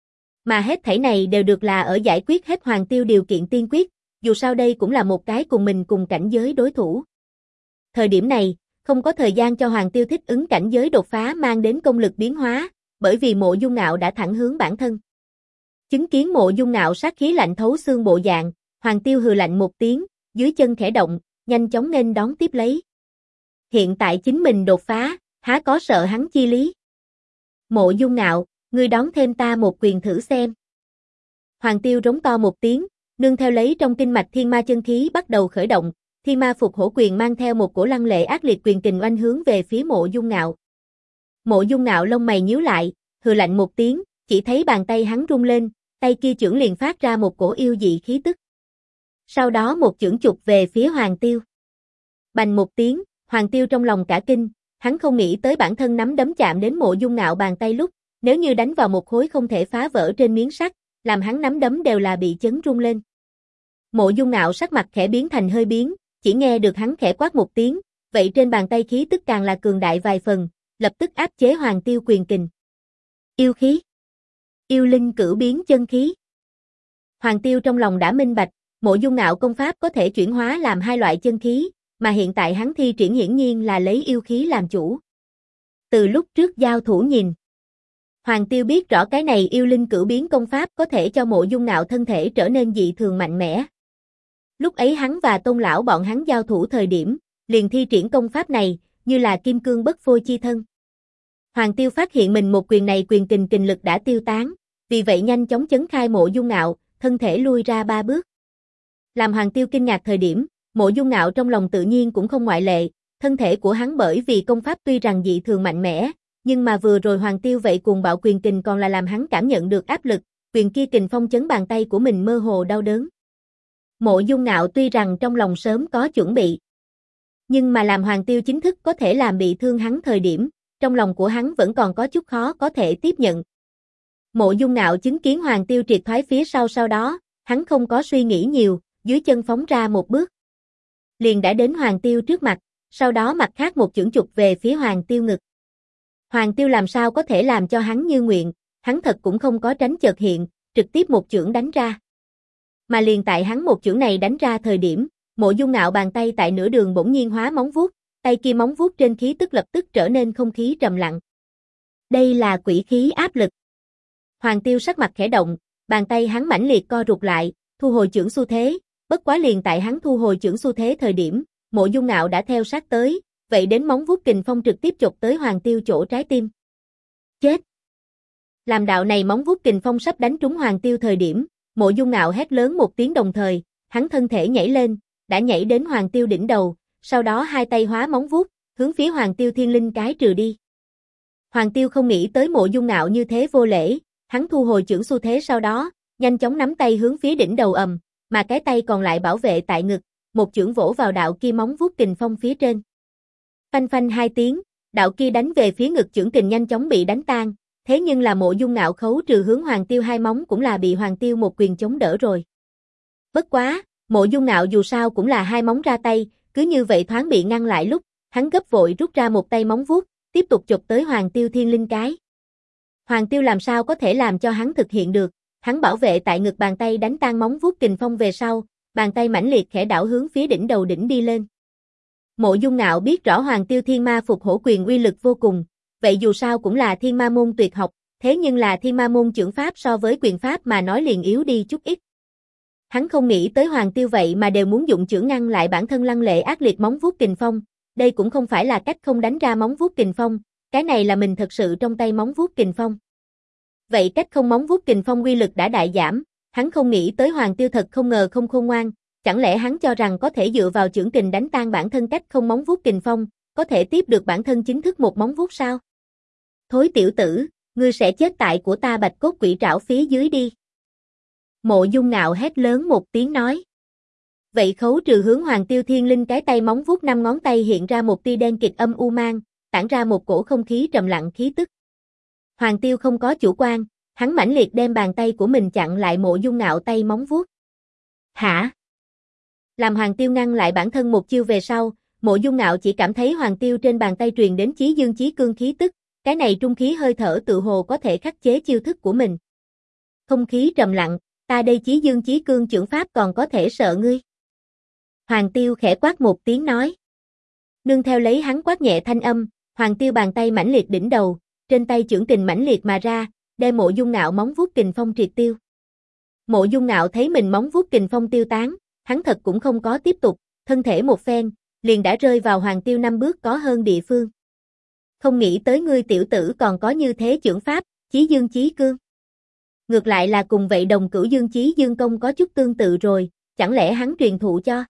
Mà hết thảy này đều được là ở giải quyết hết Hoàng Tiêu điều kiện tiên quyết, dù sao đây cũng là một cái cùng mình cùng cảnh giới đối thủ. Thời điểm này, không có thời gian cho Hoàng Tiêu thích ứng cảnh giới đột phá mang đến công lực biến hóa, bởi vì Mộ Dung Ngạo đã thẳng hướng bản thân. Chứng kiến Mộ Dung Ngạo sát khí lạnh thấu xương bộ dạng, Hoàng Tiêu hừ lạnh một tiếng, dưới chân khẽ động, nhanh chóng nghênh đón tiếp lấy. Hiện tại chính mình đột phá, há có sợ hắn chi lý. Mộ Dung Ngạo, ngươi đón thêm ta một quyền thử xem. Hoàng Tiêu rống to một tiếng, nương theo lấy trong kinh mạch thiên ma chân khí bắt đầu khởi động, thiên ma phục hổ quyền mang theo một cổ lăng lệ ác liệt quyền kình oanh hướng về phía Mộ Dung Ngạo. Mộ Dung Ngạo lông mày nhíu lại, hừ lạnh một tiếng, chỉ thấy bàn tay hắn rung lên, tay kia chưởng liền phát ra một cổ yêu dị khí tức. Sau đó một chưởng chụp về phía Hoàng Tiêu. Bành một tiếng, Hoàng Tiêu trong lòng cả kinh, hắn không nghĩ tới bản thân nắm đấm chạm đến Mộ Dung Ngạo bàn tay lúc, nếu như đánh vào một khối không thể phá vỡ trên miếng sắt, làm hắn nắm đấm đều là bị chấn rung lên. Mộ Dung Ngạo sắc mặt khẽ biến thành hơi biến, chỉ nghe được hắn khẽ quát một tiếng, vậy trên bàn tay khí tức càng là cường đại vài phần, lập tức áp chế Hoàng Tiêu quyền kình. Yêu khí. Yêu linh cửu biến chân khí. Hoàng Tiêu trong lòng đã minh bạch, Mộ Dung Ngạo công pháp có thể chuyển hóa làm hai loại chân khí, mà hiện tại hắn thi triển hiển nhiên là lấy yêu khí làm chủ. Từ lúc trước giao thủ nhìn, Hoàng Tiêu biết rõ cái này yêu linh cửu biến công pháp có thể cho Mộ Dung Ngạo thân thể trở nên dị thường mạnh mẽ. Lúc ấy hắn và Tôn lão bọn hắn giao thủ thời điểm, liền thi triển công pháp này, như là kim cương bất phôi chi thân. Hoàng Tiêu phát hiện mình một quyền này quyền kình lực đã tiêu tán, vì vậy nhanh chóng chấn khai Mộ Dung Ngạo, thân thể lui ra 3 bước. Làm Hoàng Tiêu kinh ngạc thời điểm, Mộ Dung Ngạo trong lòng tự nhiên cũng không ngoại lệ, thân thể của hắn bởi vì công pháp tuy rằng dị thường mạnh mẽ, nhưng mà vừa rồi Hoàng Tiêu vậy cuồng bạo quyền kình còn là làm hắn cảm nhận được áp lực, quyền kia kình phong chấn bàn tay của mình mơ hồ đau đớn. Mộ Dung Ngạo tuy rằng trong lòng sớm có chuẩn bị, nhưng mà làm Hoàng Tiêu chính thức có thể làm bị thương hắn thời điểm, trong lòng của hắn vẫn còn có chút khó có thể tiếp nhận. Mộ Dung Ngạo chứng kiến Hoàng Tiêu triệt thoái phía sau đó, hắn không có suy nghĩ nhiều, dưới chân phóng ra một bước. Liền đã đến Hoàng Tiêu trước mặt, sau đó mặt khác một chưởng chụp về phía Hoàng Tiêu ngực. Hoàng Tiêu làm sao có thể làm cho hắn như nguyện, hắn thật cũng không có tránh chợt hiện, trực tiếp một chưởng đánh ra. Mà liền tại hắn một chưởng này đánh ra thời điểm, Mộ Dung Ngạo bàn tay tại nửa đường bỗng nhiên hóa móng vuốt, tay kia móng vuốt trên khí tức lập tức trở nên không khí trầm lặng. Đây là quỷ khí áp lực. Hoàng Tiêu sắc mặt khẽ động, bàn tay hắn mãnh liệt co rụt lại, thu hồi chưởng xu thế, bất quá liền tại hắn thu hồi chưởng xu thế thời điểm, Mộ Dung Ngạo đã theo sát tới, vậy đến móng vuốt kình phong trực tiếp chộp tới Hoàng Tiêu chỗ trái tim. Chết! Làm đạo này móng vuốt kình phong sắp đánh trúng Hoàng Tiêu thời điểm, Mộ Dung Ngạo hét lớn một tiếng đồng thời, hắn thân thể nhảy lên, đã nhảy đến Hoàng Tiêu đỉnh đầu, sau đó hai tay hóa móng vuốt, hướng phía Hoàng Tiêu thiên linh cái trừ đi. Hoàng Tiêu không nghĩ tới Mộ Dung Ngạo như thế vô lễ, hắn thu hồi chưởng xu thế sau đó, nhanh chóng nắm tay hướng phía đỉnh đầu mà cái tay còn lại bảo vệ tại ngực, một chưởng vỗ vào đạo kia móng vuốt kình phong phía trên. Phanh phanh hai tiếng, đạo kia đánh về phía ngực chưởng kình nhanh chóng bị đánh tan, thế nhưng là Mộ Dung Ngạo khấu trừ hướng Hoàng Tiêu hai móng cũng là bị Hoàng Tiêu một quyền chống đỡ rồi. Bất quá, Mộ Dung Ngạo dù sao cũng là hai móng ra tay, cứ như vậy thoáng bị ngăn lại lúc, hắn gấp vội rút ra một tay móng vuốt, tiếp tục chụp tới Hoàng Tiêu thiên linh cái. Hoàng Tiêu làm sao có thể làm cho hắn thực hiện được, hắn bảo vệ tại ngực bàn tay đánh tan móng vuốt kình phong về sau, bàn tay mãnh liệt khẽ đảo hướng phía đỉnh đầu đỉnh đi lên. Mộ Dung Ngạo biết rõ Hoàng Tiêu Thiên Ma Phục Hổ quyền uy lực vô cùng, vậy dù sao cũng là Thiên Ma môn tuyệt học, thế nhưng là Thiên Ma môn chưởng pháp so với quyền pháp mà nói liền yếu đi chút ít. Hắn không nghĩ tới Hoàng Tiêu vậy mà đều muốn dụng chưởng ngăn lại bản thân lăng lệ ác liệt móng vuốt kình phong, đây cũng không phải là cách không đánh ra móng vuốt kình phong, cái này là mình thật sự trong tay móng vuốt kình phong. Vậy cách không móng vuốt kình phong uy lực đã đại giảm, hắn không nghĩ tới Hoàng Tiêu thật không ngờ không khôn ngoan, chẳng lẽ hắn cho rằng có thể dựa vào chưởng kình đánh tan bản thân cách không móng vuốt kình phong, có thể tiếp được bản thân chính thức một móng vuốt sao? Thối tiểu tử, ngươi sẽ chết tại của ta bạch cốt quỷ trảo phía dưới đi. Mộ Dung Ngạo hét lớn một tiếng nói. Vậy khấu trừ hướng Hoàng Tiêu thiên linh cái tay móng vuốt 5 ngón tay hiện ra một tia đen kịt âm u mang, tản ra một cổ không khí trầm lặng khí tức. Hoàng Tiêu không có chủ quan, hắn mãnh liệt đem bàn tay của mình chặn lại Mộ Dung Ngạo tay móng vuốt. Hả? Làm Hoàng Tiêu ngăn lại bản thân một chiêu về sau, Mộ Dung Ngạo chỉ cảm thấy Hoàng Tiêu trên bàn tay truyền đến chí dương chí cương khí tức, cái này trung khí hơi thở tự hồ có thể khắc chế chiêu thức của mình. Không khí trầm lặng, ta đây chí dương chí cương chưởng pháp còn có thể sợ ngươi. Hoàng Tiêu khẽ quát một tiếng nói. Nương theo lấy hắn quát nhẹ thanh âm, Hoàng Tiêu bàn tay mãnh liệt đỉnh đầu, trên tay chưởng kình mãnh liệt mà ra, đem Mộ Dung Ngạo móng vuốt kình phong triệt tiêu. Mộ Dung Ngạo thấy mình móng vuốt kình phong tiêu tán, hắn thật cũng không có tiếp tục, thân thể một phen, liền đã rơi vào Hoàng Tiêu 5 bước có hơn địa phương. Không nghĩ tới ngươi tiểu tử còn có như thế chưởng pháp, chí dương chí cương. Ngược lại là cùng vậy đồng cửu dương chí dương công có chút tương tự rồi, chẳng lẽ hắn truyền thụ cho?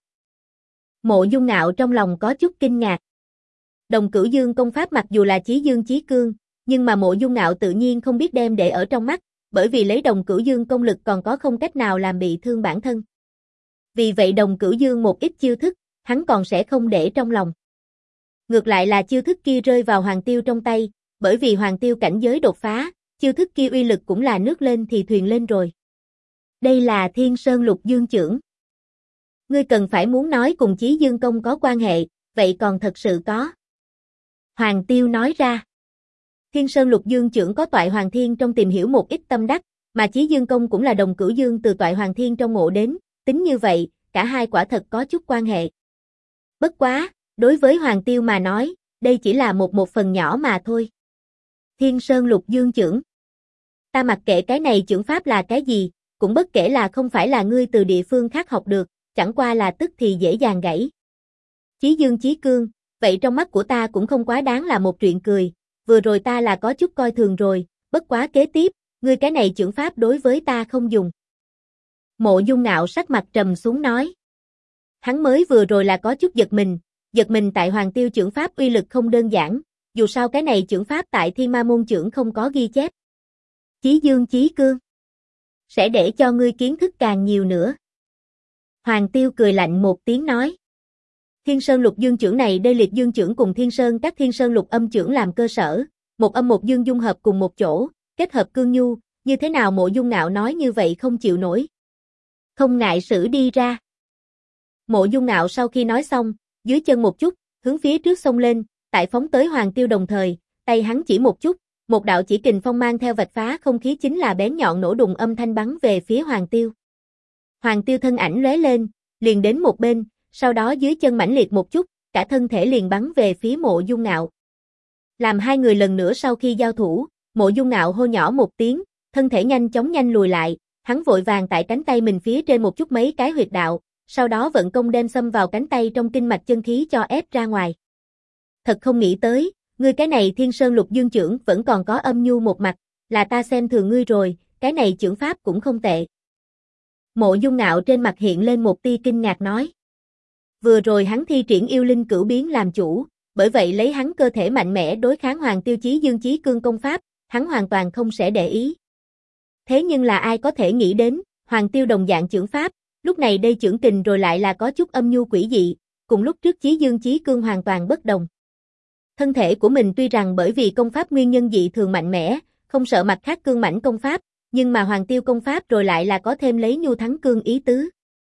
Mộ Dung Ngạo trong lòng có chút kinh ngạc. Đồng cửu dương công pháp mặc dù là chí dương chí cương, nhưng mà Mộ Dung Ngạo tự nhiên không biết đem để ở trong mắt, bởi vì lấy đồng cửu dương công lực còn có không cách nào làm bị thương bản thân. Vì vậy đồng cửu dương một ít chiêu thức, hắn còn sẽ không để trong lòng. Ngược lại là chiêu thức kia rơi vào Hoàng Tiêu trong tay, bởi vì Hoàng Tiêu cảnh giới đột phá, chiêu thức kia uy lực cũng là nước lên thì thuyền lên rồi. Đây là Thiên Sơn Lục Dương chưởng. Ngươi cần phải muốn nói cùng chí dương công có quan hệ, vậy còn thật sự có. Hoàng Tiêu nói ra. Thiên Sơn Lục Dương chưởng có toại Hoàng Thiên trong tìm hiểu một ít tâm đắc, Mà Chí Dương Công cũng là đồng cửu dương từ Toại Hoàng Thiên trong mộ đến, tính như vậy, cả hai quả thật có chút quan hệ. Bất quá, đối với Hoàng Tiêu mà nói, đây chỉ là một phần nhỏ mà thôi. Thiên Sơn Lục Dương Chưởng. Ta mặc kệ cái này chưởng pháp là cái gì, cũng bất kể là không phải là ngươi từ địa phương khác học được, chẳng qua là tức thì dễ dàng gãy. Chí Dương Chí Cương, vậy trong mắt của ta cũng không quá đáng là một chuyện cười, vừa rồi ta là có chút coi thường rồi, bất quá kế tiếp, ngươi cái này chưởng pháp đối với ta không dùng. Mộ Dung Ngạo sắc mặt trầm xuống nói. Hắn mới vừa rồi là có chút giật mình tại Hoàng Tiêu chưởng pháp uy lực không đơn giản, dù sao cái này chưởng pháp tại Thiên Ma môn chưởng không có ghi chép. Chí Dương Chí Cương, sẽ để cho ngươi kiến thức càng nhiều nữa. Hoàng Tiêu cười lạnh một tiếng nói. Thiên Sơn Lục Dương chưởng này đây liệt dương chưởng cùng Thiên Sơn các Thiên Sơn Lục âm chưởng làm cơ sở, một âm một dương dung hợp cùng một chỗ, kết hợp cương nhu, như thế nào Mộ Dung Ngạo nói như vậy không chịu nổi. Không ngại sử đi ra. Mộ Dung Ngạo sau khi nói xong, dưới chân một chút, hướng phía trước xông lên, tại phóng tới Hoàng Tiêu đồng thời, tay hắn chỉ một chút, một đạo chỉ kình phong mang theo vạch phá không khí chính là bén nhọn nổ đùng âm thanh bắn về phía Hoàng Tiêu. Hoàng Tiêu thân ảnh lóe lên, liền đến một bên, sau đó dưới chân mãnh liệt một chút, cả thân thể liền bắn về phía Mộ Dung Ngạo. Làm hai người lần nữa sau khi giao thủ, Mộ Dung Ngạo hô nhỏ một tiếng, thân thể nhanh chóng lùi lại, hắn vội vàng tại cánh tay mình phía trên một chút mấy cái huyệt đạo, sau đó vận công đem xâm vào cánh tay trong kinh mạch chân khí cho ép ra ngoài. Thật không nghĩ tới, ngươi cái này Thiên Sơn Lục Dương chưởng vẫn còn có âm nhu một mặt, là ta xem thường ngươi rồi, cái này chưởng pháp cũng không tệ. Mộ Dung Ngạo trên mặt hiện lên một tia kinh ngạc nói. Vừa rồi hắn thi triển yêu linh cửu biến làm chủ, bởi vậy lấy hắn cơ thể mạnh mẽ đối kháng Hoàng Tiêu Chí Dương Chí Cương công pháp, hắn hoàn toàn không sẽ để ý. Thế nhưng là ai có thể nghĩ đến, Hoàng Tiêu đồng dạng chưởng pháp, lúc này đây chưởng kình rồi lại là có chút âm nhu quỷ dị, cùng lúc trước Chí Dương Chí Cương hoàn toàn bất đồng. Thân thể của mình tuy rằng bởi vì công pháp nguyên nhân dị thường mạnh mẽ, không sợ mặt khác cương mãnh công pháp, nhưng mà Hoàng Tiêu công pháp rồi lại là có thêm lấy nhu thắng cương ý tứ.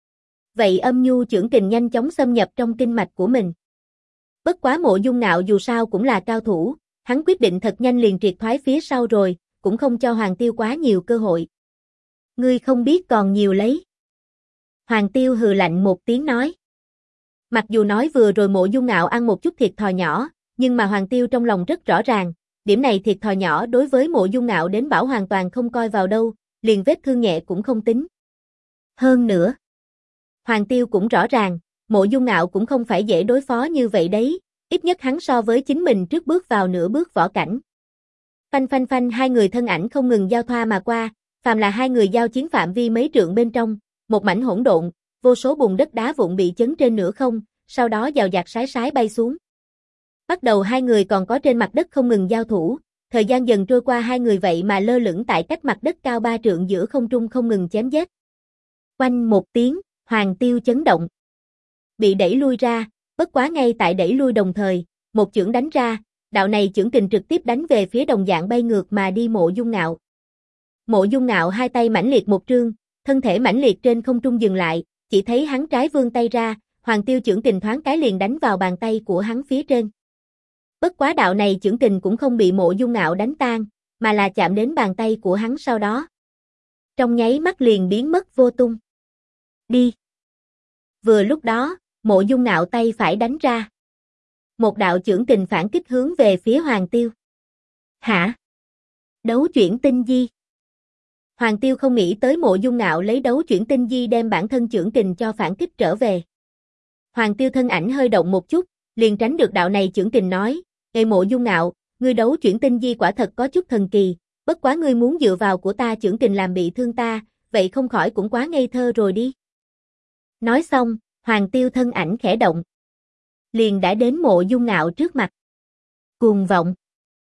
Vậy âm nhu chưởng kình nhanh chóng xâm nhập trong kinh mạch của mình. Bất quá Mộ Dung Ngạo dù sao cũng là cao thủ, hắn quyết định thật nhanh liền triệt thoái phía sau rồi, cũng không cho Hoàng Tiêu quá nhiều cơ hội. Ngươi không biết còn nhiều lấy. Hoàng Tiêu hừ lạnh một tiếng nói. Mặc dù nói vừa rồi Mộ Dung Ngạo ăn một chút thiệt thòi nhỏ, nhưng mà Hoàng Tiêu trong lòng rất rõ ràng, điểm này thiệt thòi nhỏ đối với Mộ Dung Ngạo đến bảo hoàn toàn không coi vào đâu, liền vết thương nhẹ cũng không tính. Hơn nữa, Hoàng Tiêu cũng rõ ràng, Mộ Dung Ngạo cũng không phải dễ đối phó như vậy đấy, ít nhất hắn so với chính mình trước bước vào nửa bước võ cảnh. Phanh phanh phanh hai người thân ảnh không ngừng giao thoa mà qua, phàm là hai người giao chiến phạm vi mấy trượng bên trong, một mảnh hỗn độn, vô số bùn đất đá vụn bị chấn trên nửa không, sau đó dào dạt sái sái bay xuống. Bắt đầu hai người còn có trên mặt đất không ngừng giao thủ, thời gian dần trôi qua hai người vậy mà lơ lửng tại cách mặt đất cao 3 trượng giữa không trung không ngừng chém giết. Oanh một tiếng, Hoàng Tiêu chấn động. Bị đẩy lui ra, bất quá ngay tại đẩy lui đồng thời, một chưởng đánh ra, đạo này chưởng kình trực tiếp đánh về phía đồng dạng bay ngược mà đi Mộ Dung Ngạo. Mộ Dung Ngạo hai tay mãnh liệt một trương, thân thể mãnh liệt trên không trung dừng lại, chỉ thấy hắn trái vươn tay ra, Hoàng Tiêu chưởng kình thoáng cái liền đánh vào bàn tay của hắn phía trên. Bất quá đạo này chưởng kình cũng không bị Mộ Dung Ngạo đánh tan, mà là chạm đến bàn tay của hắn sau đó. Trong nháy mắt liền biến mất vô tung. Đi. Vừa lúc đó, Mộ Dung Ngạo tay phải đánh ra. Một đạo chưởng kình phản kích hướng về phía Hoàng Tiêu. Hả? Đấu chuyển tinh di. Hoàng Tiêu không nghĩ tới Mộ Dung Ngạo lấy đấu chuyển tinh di đem bản thân chưởng kình cho phản kích trở về. Hoàng Tiêu thân ảnh hơi động một chút, liền tránh được đạo này chưởng kình nói, "Ê Mộ Dung Ngạo, ngươi đấu chuyển tinh di quả thật có chút thần kỳ, bất quá ngươi muốn dựa vào của ta chưởng kình làm bị thương ta, vậy không khỏi cũng quá ngây thơ rồi đi." Nói xong, Hoàng Tiêu thân ảnh khẽ động, liền đã đến Mộ Dung Ngạo trước mặt. Cuồng vọng.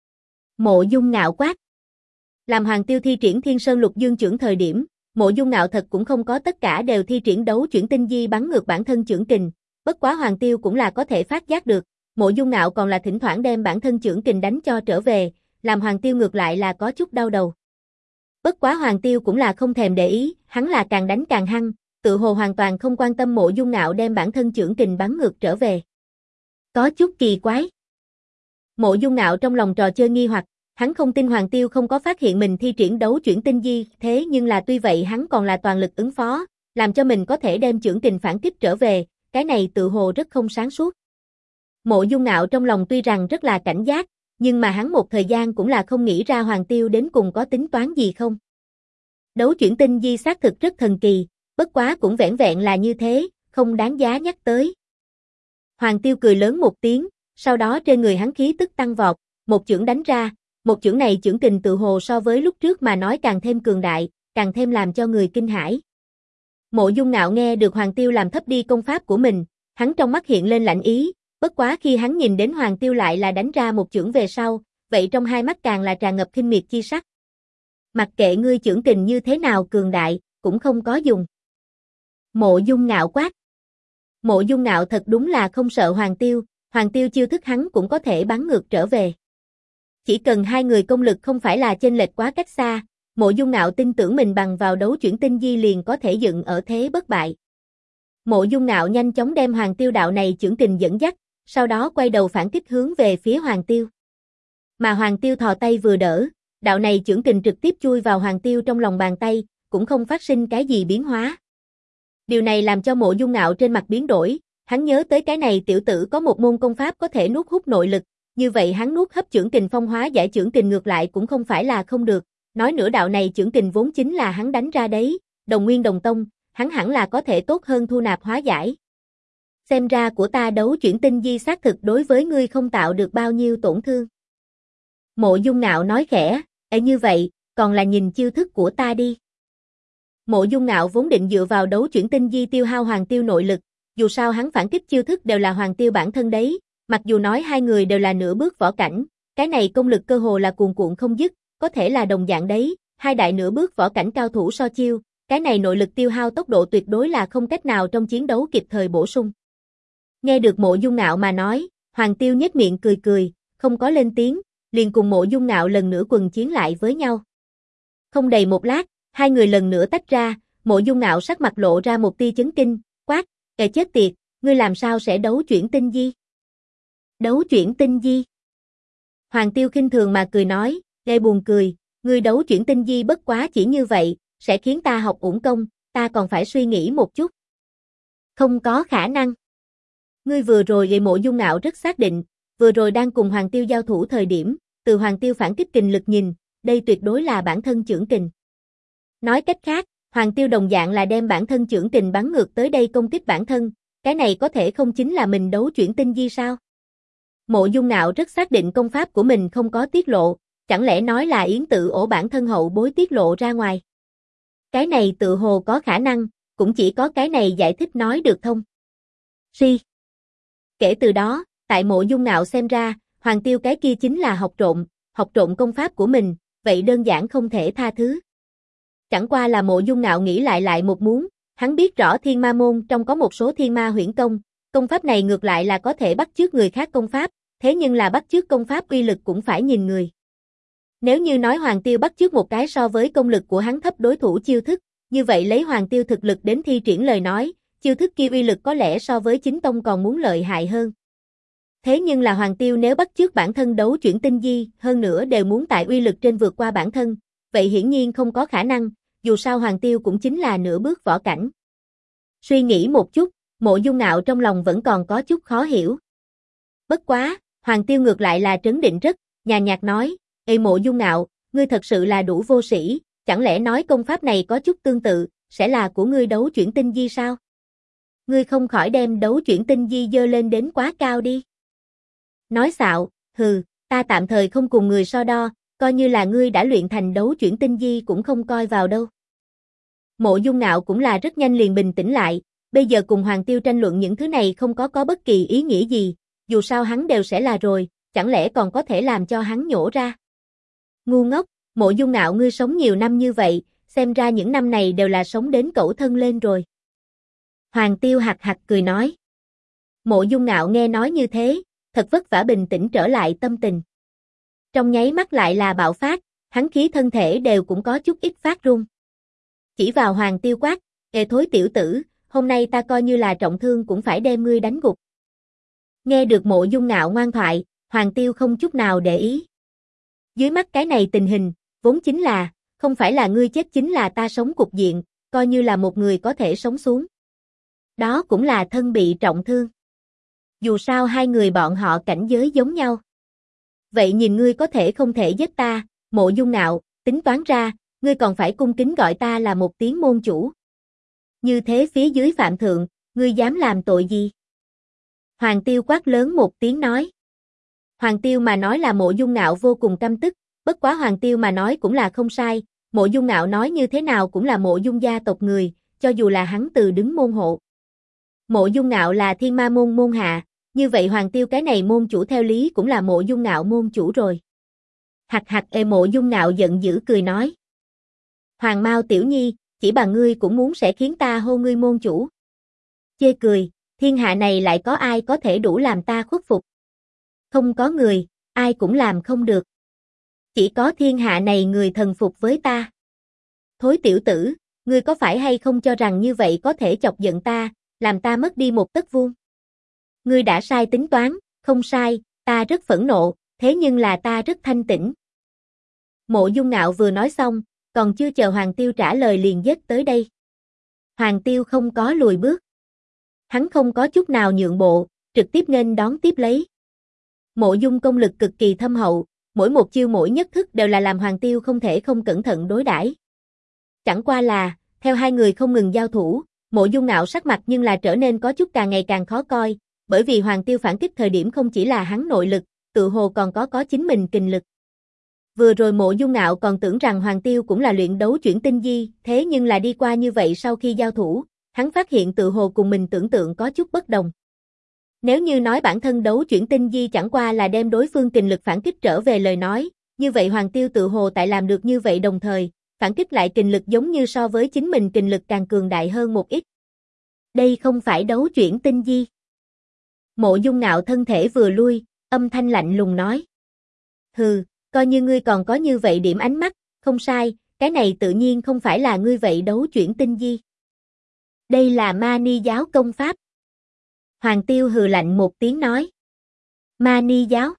Mộ Dung Ngạo quát. Làm Hoàng Tiêu thi triển Thiên Sơn Lục Dương chưởng thời điểm, Mộ Dung Ngạo thật cũng không có tất cả đều thi triển đấu chuyển tinh di bắn ngược bản thân chưởng kình, bất quá Hoàng Tiêu cũng là có thể phát giác được, Mộ Dung Ngạo còn là thỉnh thoảng đem bản thân chưởng kình đánh cho trở về, làm Hoàng Tiêu ngược lại là có chút đau đầu. Bất quá Hoàng Tiêu cũng là không thèm để ý, hắn là càng đánh càng hăng, tự hồ hoàn toàn không quan tâm Mộ Dung Ngạo đem bản thân chưởng kình bắn ngược trở về. Có chút kỳ quái. Mộ Dung Ngạo trong lòng trò chơi nghi hoặc, Hắn không tin Hoàng Tiêu không có phát hiện mình thi triển đấu chuyển tinh di, thế nhưng là tuy vậy hắn còn là toàn lực ứng phó, làm cho mình có thể đem chưởng kình phản kích trở về, cái này tự hồ rất không sáng suốt. Mộ Dung Ngạo trong lòng tuy rằng rất là cảnh giác, nhưng mà hắn một thời gian cũng là không nghĩ ra Hoàng Tiêu đến cùng có tính toán gì không. Đấu chuyển tinh di xác thực rất thần kỳ, bất quá cũng vẻn vẹn là như thế, không đáng giá nhắc tới. Hoàng Tiêu cười lớn một tiếng, sau đó trên người hắn khí tức tăng vọt, một chưởng đánh ra, một chưởng này chưởng kình tự hồ so với lúc trước mà nói càng thêm cường đại, càng thêm làm cho người kinh hãi. Mộ Dung Ngạo nghe được Hoàng Tiêu làm thấp đi công pháp của mình, hắn trong mắt hiện lên lạnh ý, bất quá khi hắn nhìn đến Hoàng Tiêu lại là đánh ra một chưởng về sau, vậy trong hai mắt càng là tràn ngập khinh miệt chi sắc. Mặc kệ ngươi chưởng kình như thế nào cường đại, cũng không có dùng. Mộ Dung Ngạo quát. Mộ Dung Ngạo thật đúng là không sợ Hoàng Tiêu chiêu thức hắn cũng có thể bắn ngược trở về. Chỉ cần hai người công lực không phải là chênh lệch quá cách xa, Mộ Dung Ngạo tin tưởng mình bằng vào đấu chuyển tinh di liền có thể dựng ở thế bất bại. Mộ Dung Ngạo nhanh chóng đem Hoàng Tiêu đạo này chưởng kình dẫn dắt, sau đó quay đầu phản kích hướng về phía Hoàng Tiêu. Mà Hoàng Tiêu thò tay vừa đỡ, đạo này chưởng kình trực tiếp chui vào Hoàng Tiêu trong lòng bàn tay, cũng không phát sinh cái gì biến hóa. Điều này làm cho Mộ Dung Ngạo trên mặt biến đổi, hắn nhớ tới cái này tiểu tử có một môn công pháp có thể nuốt hút nội lực, như vậy hắn nuốt hấp chưởng kình phong hóa giải chưởng kình ngược lại cũng không phải là không được, nói nữa đạo này chưởng kình vốn chính là hắn đánh ra đấy, đồng nguyên đồng tông, hắn hẳn là có thể tốt hơn thu nạp hóa giải. Xem ra của ta đấu chuyển tinh di xác thực đối với ngươi không tạo được bao nhiêu tổn thương. Mộ Dung Ngạo nói khẽ, như vậy, còn là nhìn chiêu thức của ta đi. Mộ Dung Ngạo vốn định dựa vào đấu chuyển tinh di tiêu hao Hoàng Tiêu nội lực, dù sao hắn phản kích chiêu thức đều là Hoàng Tiêu bản thân đấy, mặc dù nói hai người đều là nửa bước võ cảnh, cái này công lực cơ hồ là cuồn cuộn không dứt, có thể là đồng dạng đấy, hai đại nửa bước võ cảnh cao thủ so chiêu, cái này nội lực tiêu hao tốc độ tuyệt đối là không cách nào trong chiến đấu kịp thời bổ sung. Nghe được Mộ Dung Ngạo mà nói, Hoàng Tiêu nhếch miệng cười cười, không có lên tiếng, liền cùng Mộ Dung Ngạo lần nữa quần chiến lại với nhau. Không đầy một lát, hai người lần nữa tách ra, Mộ Dung Ngạo sắc mặt lộ ra một tia chấn kinh, quát, chết tiệt, ngươi làm sao sẽ đấu chuyển tinh di? Đấu chuyển tinh di? Hoàng Tiêu khinh thường mà cười nói, buồn cười, ngươi đấu chuyển tinh di bất quá chỉ như vậy, sẽ khiến ta học uổng công, ta còn phải suy nghĩ một chút. Không có khả năng. Ngươi vừa rồi Mộ Dung Ngạo rất xác định, vừa rồi đang cùng Hoàng Tiêu giao thủ thời điểm, từ Hoàng Tiêu phản kích kình lực nhìn, đây tuyệt đối là bản thân chưởng kình. Nói cách khác, Hoàng Tiêu đồng dạng là đem bản thân chưởng kình bắn ngược tới đây công kích bản thân, cái này có thể không chính là mình đấu chuyển tinh di sao? Mộ Dung Ngạo rất xác định công pháp của mình không có tiết lộ, chẳng lẽ nói là Yến Tự Ổ bản thân hậu bối tiết lộ ra ngoài? Cái này tự hồ có khả năng, cũng chỉ có cái này giải thích nói được thông. Si. Kể từ đó, tại Mộ Dung Ngạo xem ra, Hoàng Tiêu cái kia chính là học trộm công pháp của mình, vậy đơn giản không thể tha thứ. Chẳng qua là Mộ Dung Ngạo nghĩ lại một muốn, hắn biết rõ Thiên Ma môn trong có một số Thiên Ma huyễn công pháp này ngược lại là có thể bắt chước người khác công pháp, thế nhưng là bắt chước công pháp uy lực cũng phải nhìn người. Nếu như nói Hoàng Tiêu bắt chước một cái so với công lực của hắn thấp đối thủ chiêu thức, như vậy lấy Hoàng Tiêu thực lực đến thi triển lời nói, chiêu thức kia uy lực có lẽ so với chính tông còn muốn lợi hại hơn. Thế nhưng là Hoàng Tiêu nếu bắt chước bản thân đấu chuyển tinh di, hơn nữa đều muốn tại uy lực trên vượt qua bản thân, vậy hiển nhiên không có khả năng, dù sao Hoàng Tiêu cũng chính là nửa bước võ cảnh. Suy nghĩ một chút, Mộ Dung Ngạo trong lòng vẫn còn có chút khó hiểu. Bất quá, Hoàng Tiêu ngược lại là trấn định rất, nhàn nhạt nói, Mộ Dung Ngạo, ngươi thật sự là đủ vô sĩ, chẳng lẽ nói công pháp này có chút tương tự, sẽ là của ngươi đấu chuyển tinh di sao? Ngươi không khỏi đem đấu chuyển tinh di dơ lên đến quá cao đi. Nói xạo, hừ, ta tạm thời không cùng người so đo, coi như là ngươi đã luyện thành đấu chuyển tinh di cũng không coi vào đâu. Mộ Dung Ngạo cũng là rất nhanh liền bình tĩnh lại, bây giờ cùng Hoàng Tiêu tranh luận những thứ này không có bất kỳ ý nghĩa gì, dù sao hắn đều sẽ là rồi, chẳng lẽ còn có thể làm cho hắn nhổ ra. Ngu ngốc, Mộ Dung Ngạo ngươi sống nhiều năm như vậy, xem ra những năm này đều là sống đến cẩu thân lên rồi. Hoàng Tiêu hạc hạc cười nói. Mộ Dung Ngạo nghe nói như thế, thật vất vả bình tĩnh trở lại tâm tình. Trong nháy mắt lại là bạo phát, hắn khí thân thể đều cũng có chút ít phát run. Chỉ vào Hoàng Tiêu quát, thối tiểu tử, hôm nay ta coi như là trọng thương cũng phải đem ngươi đánh gục. Nghe được Mộ Dung Ngạo ngoan thoại, Hoàng Tiêu không chút nào để ý. Dưới mắt cái này tình hình, vốn chính là, không phải là ngươi chết chính là ta sống cục diện, coi như là một người có thể sống xuống. Đó cũng là thân bị trọng thương. Dù sao hai người bọn họ cảnh giới giống nhau. Vậy nhìn ngươi có thể không thể giết ta, Mộ Dung Ngạo, tính toán ra, ngươi còn phải cung kính gọi ta là một tiếng môn chủ. Như thế phía dưới phạm thượng, ngươi dám làm tội gì? Hoàng Tiêu quát lớn một tiếng nói. Hoàng Tiêu mà nói là Mộ Dung Ngạo vô cùng căm tức, bất quá Hoàng Tiêu mà nói cũng là không sai, Mộ Dung Ngạo nói như thế nào cũng là Mộ Dung gia tộc người, cho dù là hắn từ đứng môn hộ. Mộ Dung Ngạo là Thiên Ma môn môn hạ, như vậy Hoàng Tiêu cái này môn chủ theo lý cũng là Mộ Dung Ngạo môn chủ rồi. Hạc hạc Mộ Dung Ngạo giận dữ cười nói. Hoàng Mao tiểu nhi, chỉ bằng ngươi cũng muốn sẽ khiến ta hô ngươi môn chủ. Chê cười, thiên hạ này lại có ai có thể đủ làm ta khuất phục. Không có người, ai cũng làm không được. Chỉ có thiên hạ này người thần phục với ta. Thối tiểu tử, ngươi có phải hay không cho rằng như vậy có thể chọc giận ta, làm ta mất đi một tấc vuông? Ngươi đã sai tính toán, không sai, ta rất phẫn nộ, thế nhưng là ta rất thanh tĩnh. Mộ Dung Ngạo vừa nói xong, còn chưa chờ Hoàng Tiêu trả lời liền giết tới đây. Hoàng Tiêu không có lùi bước. Hắn không có chút nào nhượng bộ, trực tiếp nghênh đón tiếp lấy. Mộ Dung công lực cực kỳ thâm hậu, mỗi một chiêu mỗi nhất thức đều là làm Hoàng Tiêu không thể không cẩn thận đối đãi. Chẳng qua là, theo hai người không ngừng giao thủ, Mộ Dung Ngạo sắc mặt nhưng là trở nên có chút càng ngày càng khó coi, bởi vì Hoàng Tiêu phản kích thời điểm không chỉ là hắn nội lực, tự hồ còn có chính mình kình lực. Vừa rồi Mộ Dung Ngạo còn tưởng rằng Hoàng Tiêu cũng là luyện đấu chuyển tinh di, thế nhưng là đi qua như vậy sau khi giao thủ, hắn phát hiện tự hồ cùng mình tưởng tượng có chút bất đồng. Nếu như nói bản thân đấu chuyển tinh di chẳng qua là đem đối phương kình lực phản kích trở về lời nói, như vậy Hoàng Tiêu tự hồ tại làm được như vậy đồng thời, phản kích lại kình lực giống như so với chính mình kình lực càng cường đại hơn một ít. Đây không phải đấu chuyển tinh di. Mộ Dung Ngạo thân thể vừa lui, âm thanh lạnh lùng nói. Hừ, coi như ngươi còn có như vậy điểm ánh mắt, không sai, cái này tự nhiên không phải là ngươi vậy đấu chuyển tinh di. Đây là Ma Ni giáo công pháp. Hoàng Tiêu hừ lạnh một tiếng nói. Ma Ni giáo.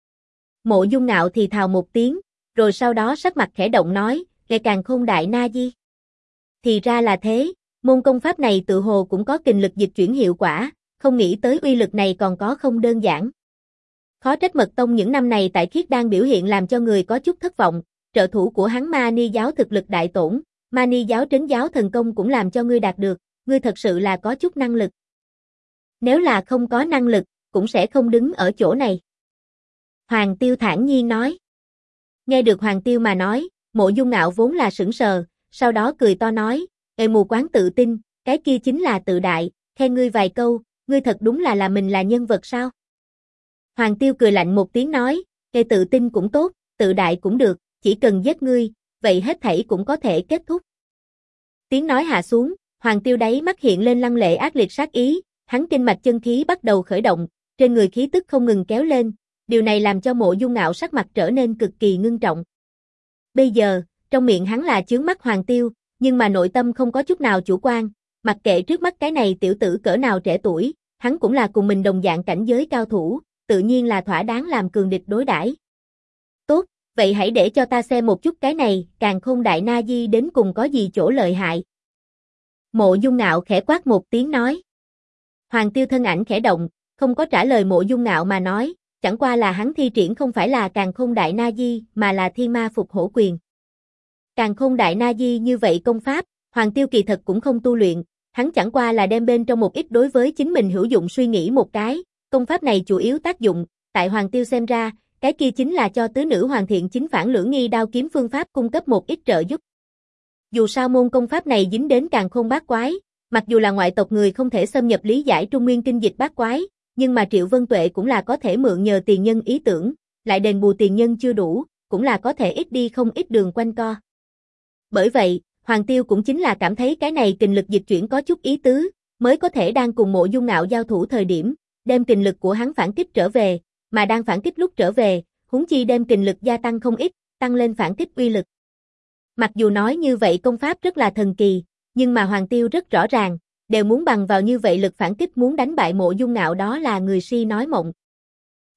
Mộ Dung Ngạo thì thào một tiếng, rồi sau đó sắc mặt khẽ động nói, ngày càng khôn đại na di. Thì ra là thế, môn công pháp này tự hồ cũng có kình lực dịch chuyển hiệu quả, không nghĩ tới uy lực này còn có không đơn giản. Khó trách Mật Tông những năm này tại Khiết Đan biểu hiện làm cho người có chút thất vọng, trợ thủ của hắn Ma Ni giáo thực lực đại tổn, Ma Ni giáo trấn giáo thần công cũng làm cho ngươi đạt được, ngươi thật sự là có chút năng lực. Nếu là không có năng lực, cũng sẽ không đứng ở chỗ này. Hoàng Tiêu thản nhiên nói. Nghe được Hoàng Tiêu mà nói, Mộ Dung Ngạo vốn là sững sờ, sau đó cười to nói, mù quáng tự tin, cái kia chính là tự đại, khen ngươi vài câu, ngươi thật đúng là mình là nhân vật sao? Hoàng Tiêu cười lạnh một tiếng nói, tự tin cũng tốt, tự đại cũng được, chỉ cần giết ngươi, vậy hết thảy cũng có thể kết thúc. Tiếng nói hạ xuống, Hoàng Tiêu đáy mắt hiện lên lăng lệ ác liệt sát ý, hắn kinh mạch chân khí bắt đầu khởi động, trên người khí tức không ngừng kéo lên, điều này làm cho Mộ Dung Ngạo sắc mặt trở nên cực kỳ ngưng trọng. Bây giờ, trong miệng hắn là chướng mắt Hoàng Tiêu, nhưng mà nội tâm không có chút nào chủ quan, mặc kệ trước mắt cái này tiểu tử cỡ nào trẻ tuổi, hắn cũng là cùng mình đồng dạng cảnh giới cao thủ, tự nhiên là thỏa đáng làm cường địch đối đãi. Tốt, vậy hãy để cho ta xem một chút cái này, Càn Khôn Đại Na Di đến cùng có gì chỗ lợi hại. Mộ Dung Ngạo khẽ quát một tiếng nói. Hoàng Tiêu thân ảnh khẽ động, không có trả lời Mộ Dung Ngạo mà nói, chẳng qua là hắn thi triển không phải là Càn Khôn Đại Na Di mà là Thiên Ma Phục Hổ Quyền. Càn Khôn Đại Na Di như vậy công pháp, Hoàng Tiêu kỳ thật cũng không tu luyện, hắn chẳng qua là đem bên trong một ít đối với chính mình hữu dụng suy nghĩ một cái, công pháp này chủ yếu tác dụng, tại Hoàng Tiêu xem ra, cái kia chính là cho tứ nữ hoàn thiện chính phản lưỡng nghi đao kiếm phương pháp cung cấp một ít trợ giúp. Dù sao môn công pháp này dính đến Càn Khôn bát quái, mặc dù là ngoại tộc người không thể xâm nhập lý giải Trung Nguyên kinh dịch bát quái, nhưng mà Triệu Vân Tuệ cũng là có thể mượn nhờ tiền nhân ý tưởng, lại đền bù tiền nhân chưa đủ, cũng là có thể ít đi không ít đường quanh co. Bởi vậy, Hoàng Tiêu cũng chính là cảm thấy cái này kình lực dịch chuyển có chút ý tứ, mới có thể đang cùng Mộ Dung Ngạo giao thủ thời điểm, đem kình lực của hắn phản kích trở về, mà đang phản kích lúc trở về, huống chi đem kình lực gia tăng không ít, tăng lên phản kích uy lực. Mặc dù nói như vậy công pháp rất là thần kỳ, nhưng mà Hoàng Tiêu rất rõ ràng, đều muốn bằng vào như vậy lực phản kích muốn đánh bại Mộ Dung Ngạo đó là người si nói mộng.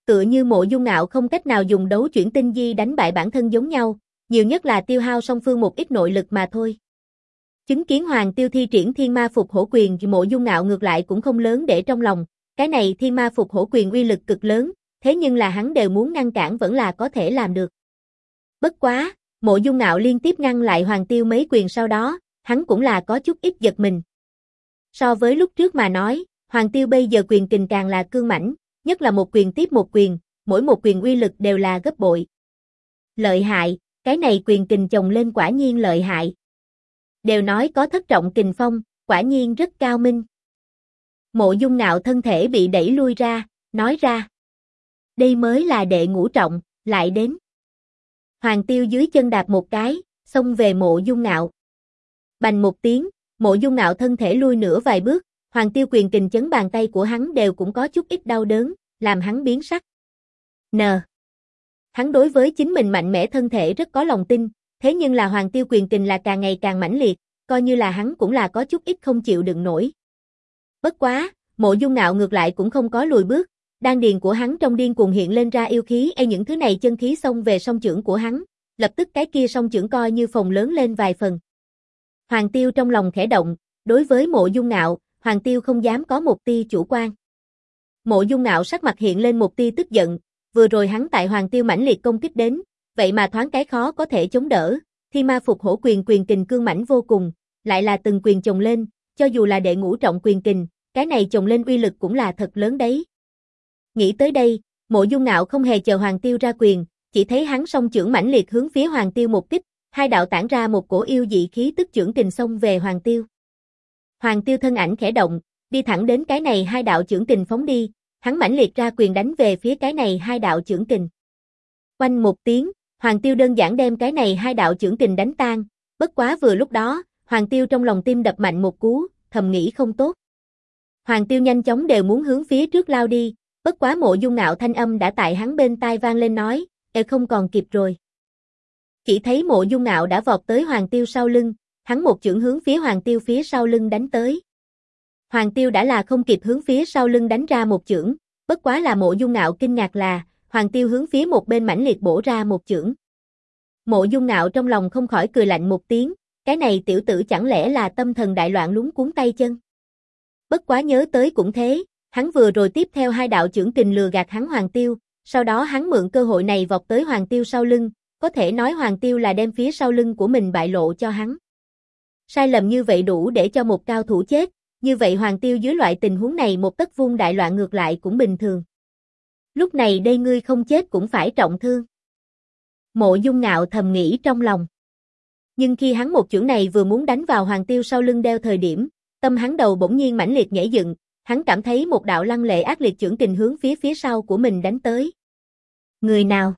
Tựa như Mộ Dung Ngạo không cách nào dùng đấu chuyển tinh di đánh bại bản thân giống nhau, nhiều nhất là tiêu hao song phương một ít nội lực mà thôi. Chứng kiến Hoàng Tiêu thi triển Thiên Ma Phục Hổ Quyền, Mộ Dung Ngạo ngược lại cũng không lớn để trong lòng, cái này Thiên Ma Phục Hổ Quyền uy lực cực lớn, thế nhưng là hắn đều muốn ngăn cản vẫn là có thể làm được. Bất quá, Mộ Dung Ngạo liên tiếp ngăn lại Hoàng Tiêu mấy quyền sau đó, hắn cũng là có chút ít giật mình. So với lúc trước mà nói, Hoàng Tiêu bây giờ quyền kình càng là cương mãnh, nhất là một quyền tiếp một quyền, mỗi một quyền uy lực đều là gấp bội. Lợi hại, cái này quyền kình chồng lên quả nhiên lợi hại. Đều nói có thất trọng kình phong, quả nhiên rất cao minh. Mộ Dung Ngạo thân thể bị đẩy lui ra, nói ra. Đây mới là đệ ngũ trọng, lại đến. Hoàng Tiêu dưới chân đạp một cái, xông về Mộ Dung Ngạo. Bành một tiếng, Mộ Dung Ngạo thân thể lui nửa vài bước, Hoàng Tiêu quyền kình chấn bàn tay của hắn đều cũng có chút ít đau đớn, làm hắn biến sắc. Hắn đối với chính mình mạnh mẽ thân thể rất có lòng tin, thế nhưng là Hoàng Tiêu quyền kình là càng ngày càng mãnh liệt, coi như là hắn cũng là có chút ít không chịu đựng nổi. Bất quá, Mộ Dung Ngạo ngược lại cũng không có lùi bước, đan điền của hắn trong điên cuồng hiện lên ra yêu khí, những thứ này chân khí xông về song chưởng của hắn, lập tức cái kia song chưởng coi như phồng lớn lên vài phần. Hoàng Tiêu trong lòng khẽ động, đối với Mộ Dung Ngạo, Hoàng Tiêu không dám có một tia chủ quan. Mộ Dung Ngạo sắc mặt hiện lên một tia tức giận, vừa rồi hắn tại Hoàng Tiêu mãnh liệt công kích đến, vậy mà thoáng cái khó có thể chống đỡ, Thiên Ma Phục Hổ Quyền quyền kình cương mãnh vô cùng, lại là từng quyền chồng lên, cho dù là đệ ngũ trọng quyền kình, cái này chồng lên uy lực cũng là thật lớn đấy. Nghĩ tới đây, Mộ Dung Ngạo không hề chờ Hoàng Tiêu ra quyền, chỉ thấy hắn song chưởng mãnh liệt hướng phía Hoàng Tiêu một kích, hai đạo tản ra một cổ yêu dị khí tức chưởng kình xông về Hoàng Tiêu. Hoàng Tiêu thân ảnh khẽ động, đi thẳng đến cái này hai đạo chưởng kình phóng đi, hắn mãnh liệt ra quyền đánh về phía cái này hai đạo chưởng kình. Oanh một tiếng, Hoàng Tiêu đơn giản đem cái này hai đạo chưởng kình đánh tan, bất quá vừa lúc đó, Hoàng Tiêu trong lòng tim đập mạnh một cú, thầm nghĩ không tốt. Hoàng Tiêu nhanh chóng đều muốn hướng phía trước lao đi, bất quá Mộ Dung Ngạo thanh âm đã tại hắn bên tai vang lên nói, không còn kịp rồi. Chỉ thấy Mộ Dung Ngạo đã vọt tới Hoàng Tiêu sau lưng, hắn một chưởng hướng phía Hoàng Tiêu phía sau lưng đánh tới. Hoàng Tiêu đã là không kịp hướng phía sau lưng đánh ra một chưởng, bất quá là Mộ Dung Ngạo kinh ngạc là, Hoàng Tiêu hướng phía một bên mãnh liệt bổ ra một chưởng. Mộ Dung Ngạo trong lòng không khỏi cười lạnh một tiếng, cái này tiểu tử chẳng lẽ là tâm thần đại loạn luống cuống tay chân. Bất quá nhớ tới cũng thế, hắn vừa rồi tiếp theo hai đạo chưởng kình lừa gạt hắn Hoàng Tiêu, sau đó hắn mượn cơ hội này vọt tới Hoàng Tiêu sau lưng, có thể nói Hoàng Tiêu là đem phía sau lưng của mình bại lộ cho hắn. Sai lầm như vậy đủ để cho một cao thủ chết, như vậy Hoàng Tiêu dưới loại tình huống này một tấc vung đại loạn ngược lại cũng bình thường. Lúc này đây ngươi không chết cũng phải trọng thương. Mộ Dung Ngạo thầm nghĩ trong lòng. Nhưng khi hắn một chưởng này vừa muốn đánh vào Hoàng Tiêu sau lưng đeo thời điểm, tâm hắn đầu bỗng nhiên mãnh liệt nhảy dựng, hắn cảm thấy một đạo lăng lệ ác liệt chưởng kình hướng phía sau của mình đánh tới. Người nào?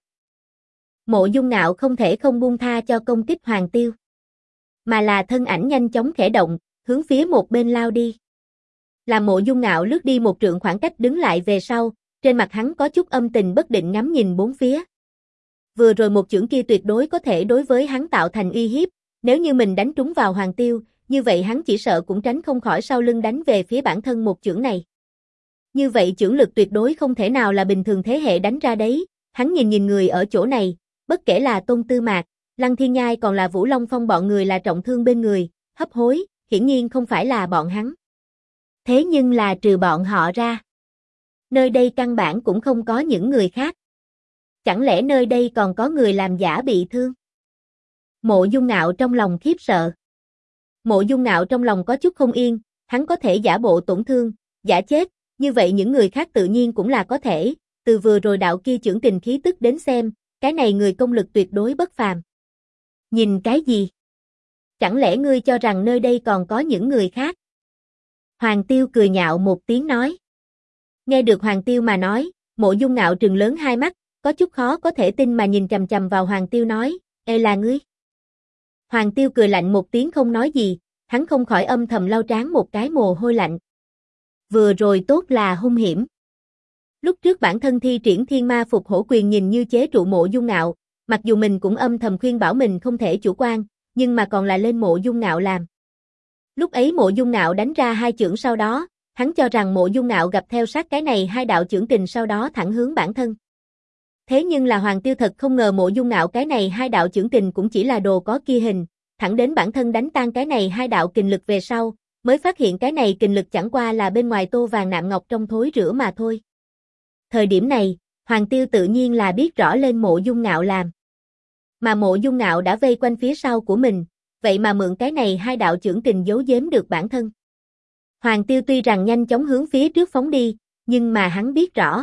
Mộ Dung Ngạo không thể không buông tha cho công kích Hoàng Tiêu, mà là thân ảnh nhanh chóng khẽ động, hướng phía một bên lao đi. Làm Mộ Dung Ngạo lướt đi một trượng khoảng cách đứng lại về sau, trên mặt hắn có chút âm tình bất định ngắm nhìn bốn phía. Vừa rồi một chưởng kia tuyệt đối có thể đối với hắn tạo thành uy hiếp, nếu như mình đánh trúng vào Hoàng Tiêu, như vậy hắn chỉ sợ cũng tránh không khỏi sau lưng đánh về phía bản thân một chưởng này. Như vậy chưởng lực tuyệt đối không thể nào là bình thường thế hệ đánh ra đấy, hắn nhìn người ở chỗ này, bất kể là Tôn Tư Mạc, Lăng Thiên Nhai còn là Vũ Long Phong bọn người là trọng thương bên người, hấp hối, hiển nhiên không phải là bọn hắn. Thế nhưng là trừ bọn họ ra, nơi đây căn bản cũng không có những người khác. Chẳng lẽ nơi đây còn có người làm giả bị thương? Mộ Dung Ngạo trong lòng khiếp sợ. Mộ Dung Ngạo trong lòng có chút không yên, hắn có thể giả bộ tổn thương, giả chết, như vậy những người khác tự nhiên cũng là có thể, từ vừa rồi đạo kia chưởng kình khí tức đến xem, cái này người công lực tuyệt đối bất phàm. Nhìn cái gì? Chẳng lẽ ngươi cho rằng nơi đây còn có những người khác? Hoàng Tiêu cười nhạo một tiếng nói. Nghe được Hoàng Tiêu mà nói, Mộ Dung Ngạo trừng lớn hai mắt, có chút khó có thể tin mà nhìn chằm chằm vào Hoàng Tiêu nói, là ngươi. Hoàng Tiêu cười lạnh một tiếng không nói gì, hắn không khỏi âm thầm lau trán một cái mồ hôi lạnh. Vừa rồi tốt là hung hiểm. Lúc trước bản thân thi triển Thiên Ma Phục Hổ Quyền nhìn như chế trụ Mộ Dung Ngạo, mặc dù mình cũng âm thầm khuyên bảo mình không thể chủ quan, nhưng mà còn là lên Mộ Dung Ngạo làm. Lúc ấy Mộ Dung Ngạo đánh ra hai chưởng sau đó, Hắn cho rằng Mộ Dung Ngạo gặp theo sát cái này hai đạo chưởng kình sau đó thẳng hướng bản thân. Thế nhưng là Hoàng Tiêu thật không ngờ Mộ Dung Ngạo cái này hai đạo chưởng kình cũng chỉ là đồ có kia hình, thẳng đến bản thân đánh tan cái này hai đạo kình lực về sau, mới phát hiện cái này kình lực chẳng qua là bên ngoài tô vàng nạm ngọc trong thối rữa mà thôi. Thời điểm này, Hoàng Tiêu tự nhiên là biết rõ lên Mộ Dung Ngạo làm. Mà Mộ Dung Ngạo đã vây quanh phía sau của mình, vậy mà mượn cái này hai đạo chưởng kình giấu giếm được bản thân. Hoàng Tiêu tuy rằng nhanh chóng hướng phía trước phóng đi, nhưng mà hắn biết rõ.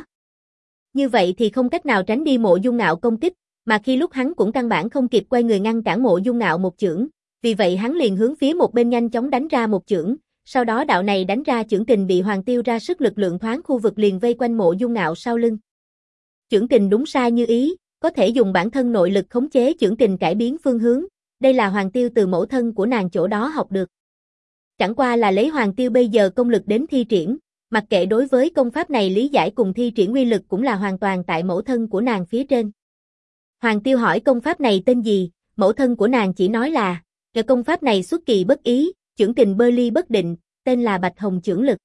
Như vậy thì không cách nào tránh đi Mộ Dung Ngạo công kích, mà khi lúc hắn cũng căn bản không kịp quay người ngăn cản Mộ Dung Ngạo một chưởng, vì vậy hắn liền hướng phía một bên nhanh chóng đánh ra một chưởng, sau đó đạo này đánh ra chưởng kình bị Hoàng Tiêu ra sức lực lượng thoáng khu vực liền vây quanh Mộ Dung Ngạo sau lưng. Chưởng kình đúng sai như ý, có thể dùng bản thân nội lực khống chế chưởng kình cải biến phương hướng, đây là Hoàng Tiêu từ mẫu thân của nàng chỗ đó học được. Chẳng qua là lấy Hoàng Tiêu bây giờ công lực đến thi triển, mặc kệ đối với công pháp này lý giải cùng thi triển uy lực cũng là hoàn toàn tại mẫu thân của nàng phía trên. Hoàng Tiêu hỏi công pháp này tên gì, mẫu thân của nàng chỉ nói là, cái công pháp này xuất kỳ bất ý, chưởng kình bơi ly bất định, tên là Bạch Hồng chưởng lực.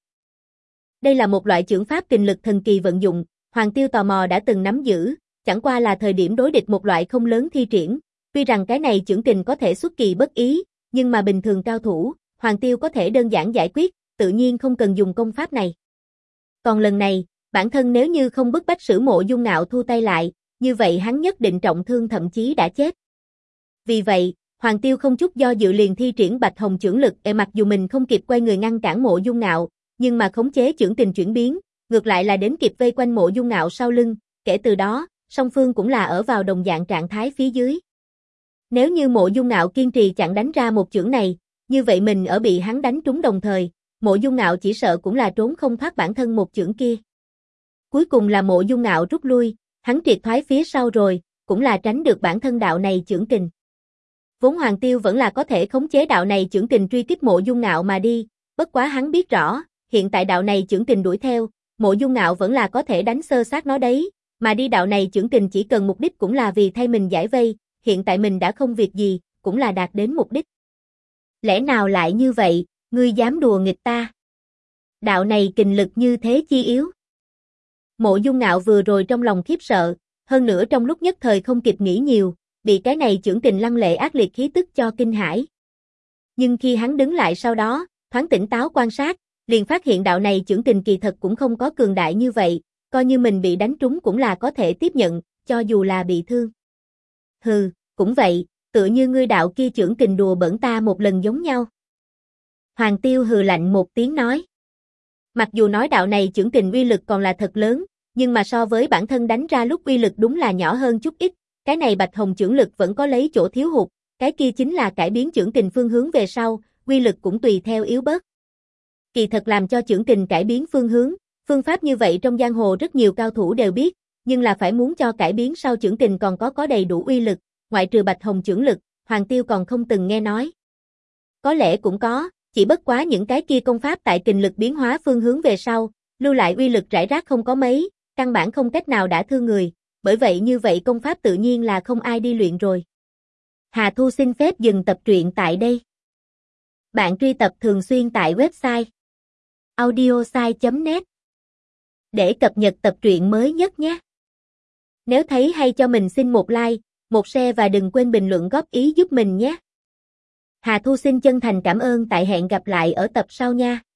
Đây là một loại chưởng pháp kình lực thần kỳ vận dụng, Hoàng Tiêu tò mò đã từng nắm giữ, chẳng qua là thời điểm đối địch một loại không lớn thi triển, tuy rằng cái này chưởng kình có thể xuất kỳ bất ý, nhưng mà bình thường cao thủ, Hoàng Tiêu có thể đơn giản giải quyết, tự nhiên không cần dùng công pháp này. Còn lần này, bản thân nếu như không bức bách sử Mộ Dung Ngạo thu tay lại, như vậy hắn nhất định trọng thương thậm chí đã chết. Vì vậy, Hoàng Tiêu không chút do dự liền thi triển Bạch Hồng chưởng lực, mặc dù mình không kịp quay người ngăn cản Mộ Dung Ngạo, nhưng mà khống chế chưởng kình chuyển biến, ngược lại là đến kịp vây quanh Mộ Dung Ngạo sau lưng, kể từ đó, song phương cũng là ở vào đồng dạng trạng thái phía dưới. Nếu như Mộ Dung Ngạo kiên trì chặn đánh ra một chưởng này, như vậy mình ở bị hắn đánh trúng đồng thời, Mộ Dung Ngạo chỉ sợ cũng là trốn không thoát bản thân một chưởng kia. Cuối cùng là Mộ Dung Ngạo rút lui, hắn triệt thoái phía sau rồi, cũng là tránh được bản thân đạo này chưởng kình. Vốn Hoàng Tiêu vẫn là có thể khống chế đạo này chưởng kình truy kích Mộ Dung Ngạo mà đi, bất quá hắn biết rõ, hiện tại đạo này chưởng kình đuổi theo, Mộ Dung Ngạo vẫn là có thể đánh xơ xác nó đấy, mà đi đạo này chưởng kình chỉ cần mục đích cũng là vì thay mình giải vây, hiện tại mình đã không việc gì, cũng là đạt đến mục đích. Lẽ nào lại như vậy, ngươi dám đùa nghịch ta? Đạo này kình lực như thế chi yếu? Mộ Dung Ngạo vừa rồi trong lòng khiếp sợ, hơn nữa trong lúc nhất thời không kịp nghĩ nhiều, bị cái này chưởng kình lăng lệ ác liệt khí tức cho kinh hãi. Nhưng khi hắn đứng lại sau đó, thoáng tỉnh táo quan sát, liền phát hiện đạo này chưởng kình kỳ thật cũng không có cường đại như vậy, coi như mình bị đánh trúng cũng là có thể tiếp nhận, cho dù là bị thương. Hừ, cũng vậy, tựa như ngươi đạo kia chưởng kình đùa bỡn ta một lần giống nhau. Hoàng Tiêu hừ lạnh một tiếng nói. Mặc dù nói đạo này chưởng kình uy lực còn là thật lớn, nhưng mà so với bản thân đánh ra lúc uy lực đúng là nhỏ hơn chút ít, cái này Bạch Hồng chưởng lực vẫn có lấy chỗ thiếu hụt, cái kia chính là cải biến chưởng kình phương hướng về sau, uy lực cũng tùy theo yếu bớt. Kỳ thật làm cho chưởng kình cải biến phương hướng, phương pháp như vậy trong giang hồ rất nhiều cao thủ đều biết, nhưng là phải muốn cho cải biến sau chưởng kình còn có đầy đủ uy lực, ngoại trừ Bạch Hồng chưởng lực, Hoàng Tiêu còn không từng nghe nói. Có lẽ cũng có, chỉ bất quá những cái kia công pháp tại kình lực biến hóa phương hướng về sau, lưu lại uy lực rải rác không có mấy, căn bản không cách nào đả thương người, bởi vậy như vậy công pháp tự nhiên là không ai đi luyện rồi. Hà Thu xin phép dừng tập truyện tại đây. Bạn truy tập thường xuyên tại website audiosai.net để cập nhật tập truyện mới nhất nhé. Nếu thấy hay cho mình xin một like, một share và đừng quên bình luận góp ý giúp mình nhé. Hà Thu xin chân thành cảm ơn, tại hẹn gặp lại ở tập sau nha.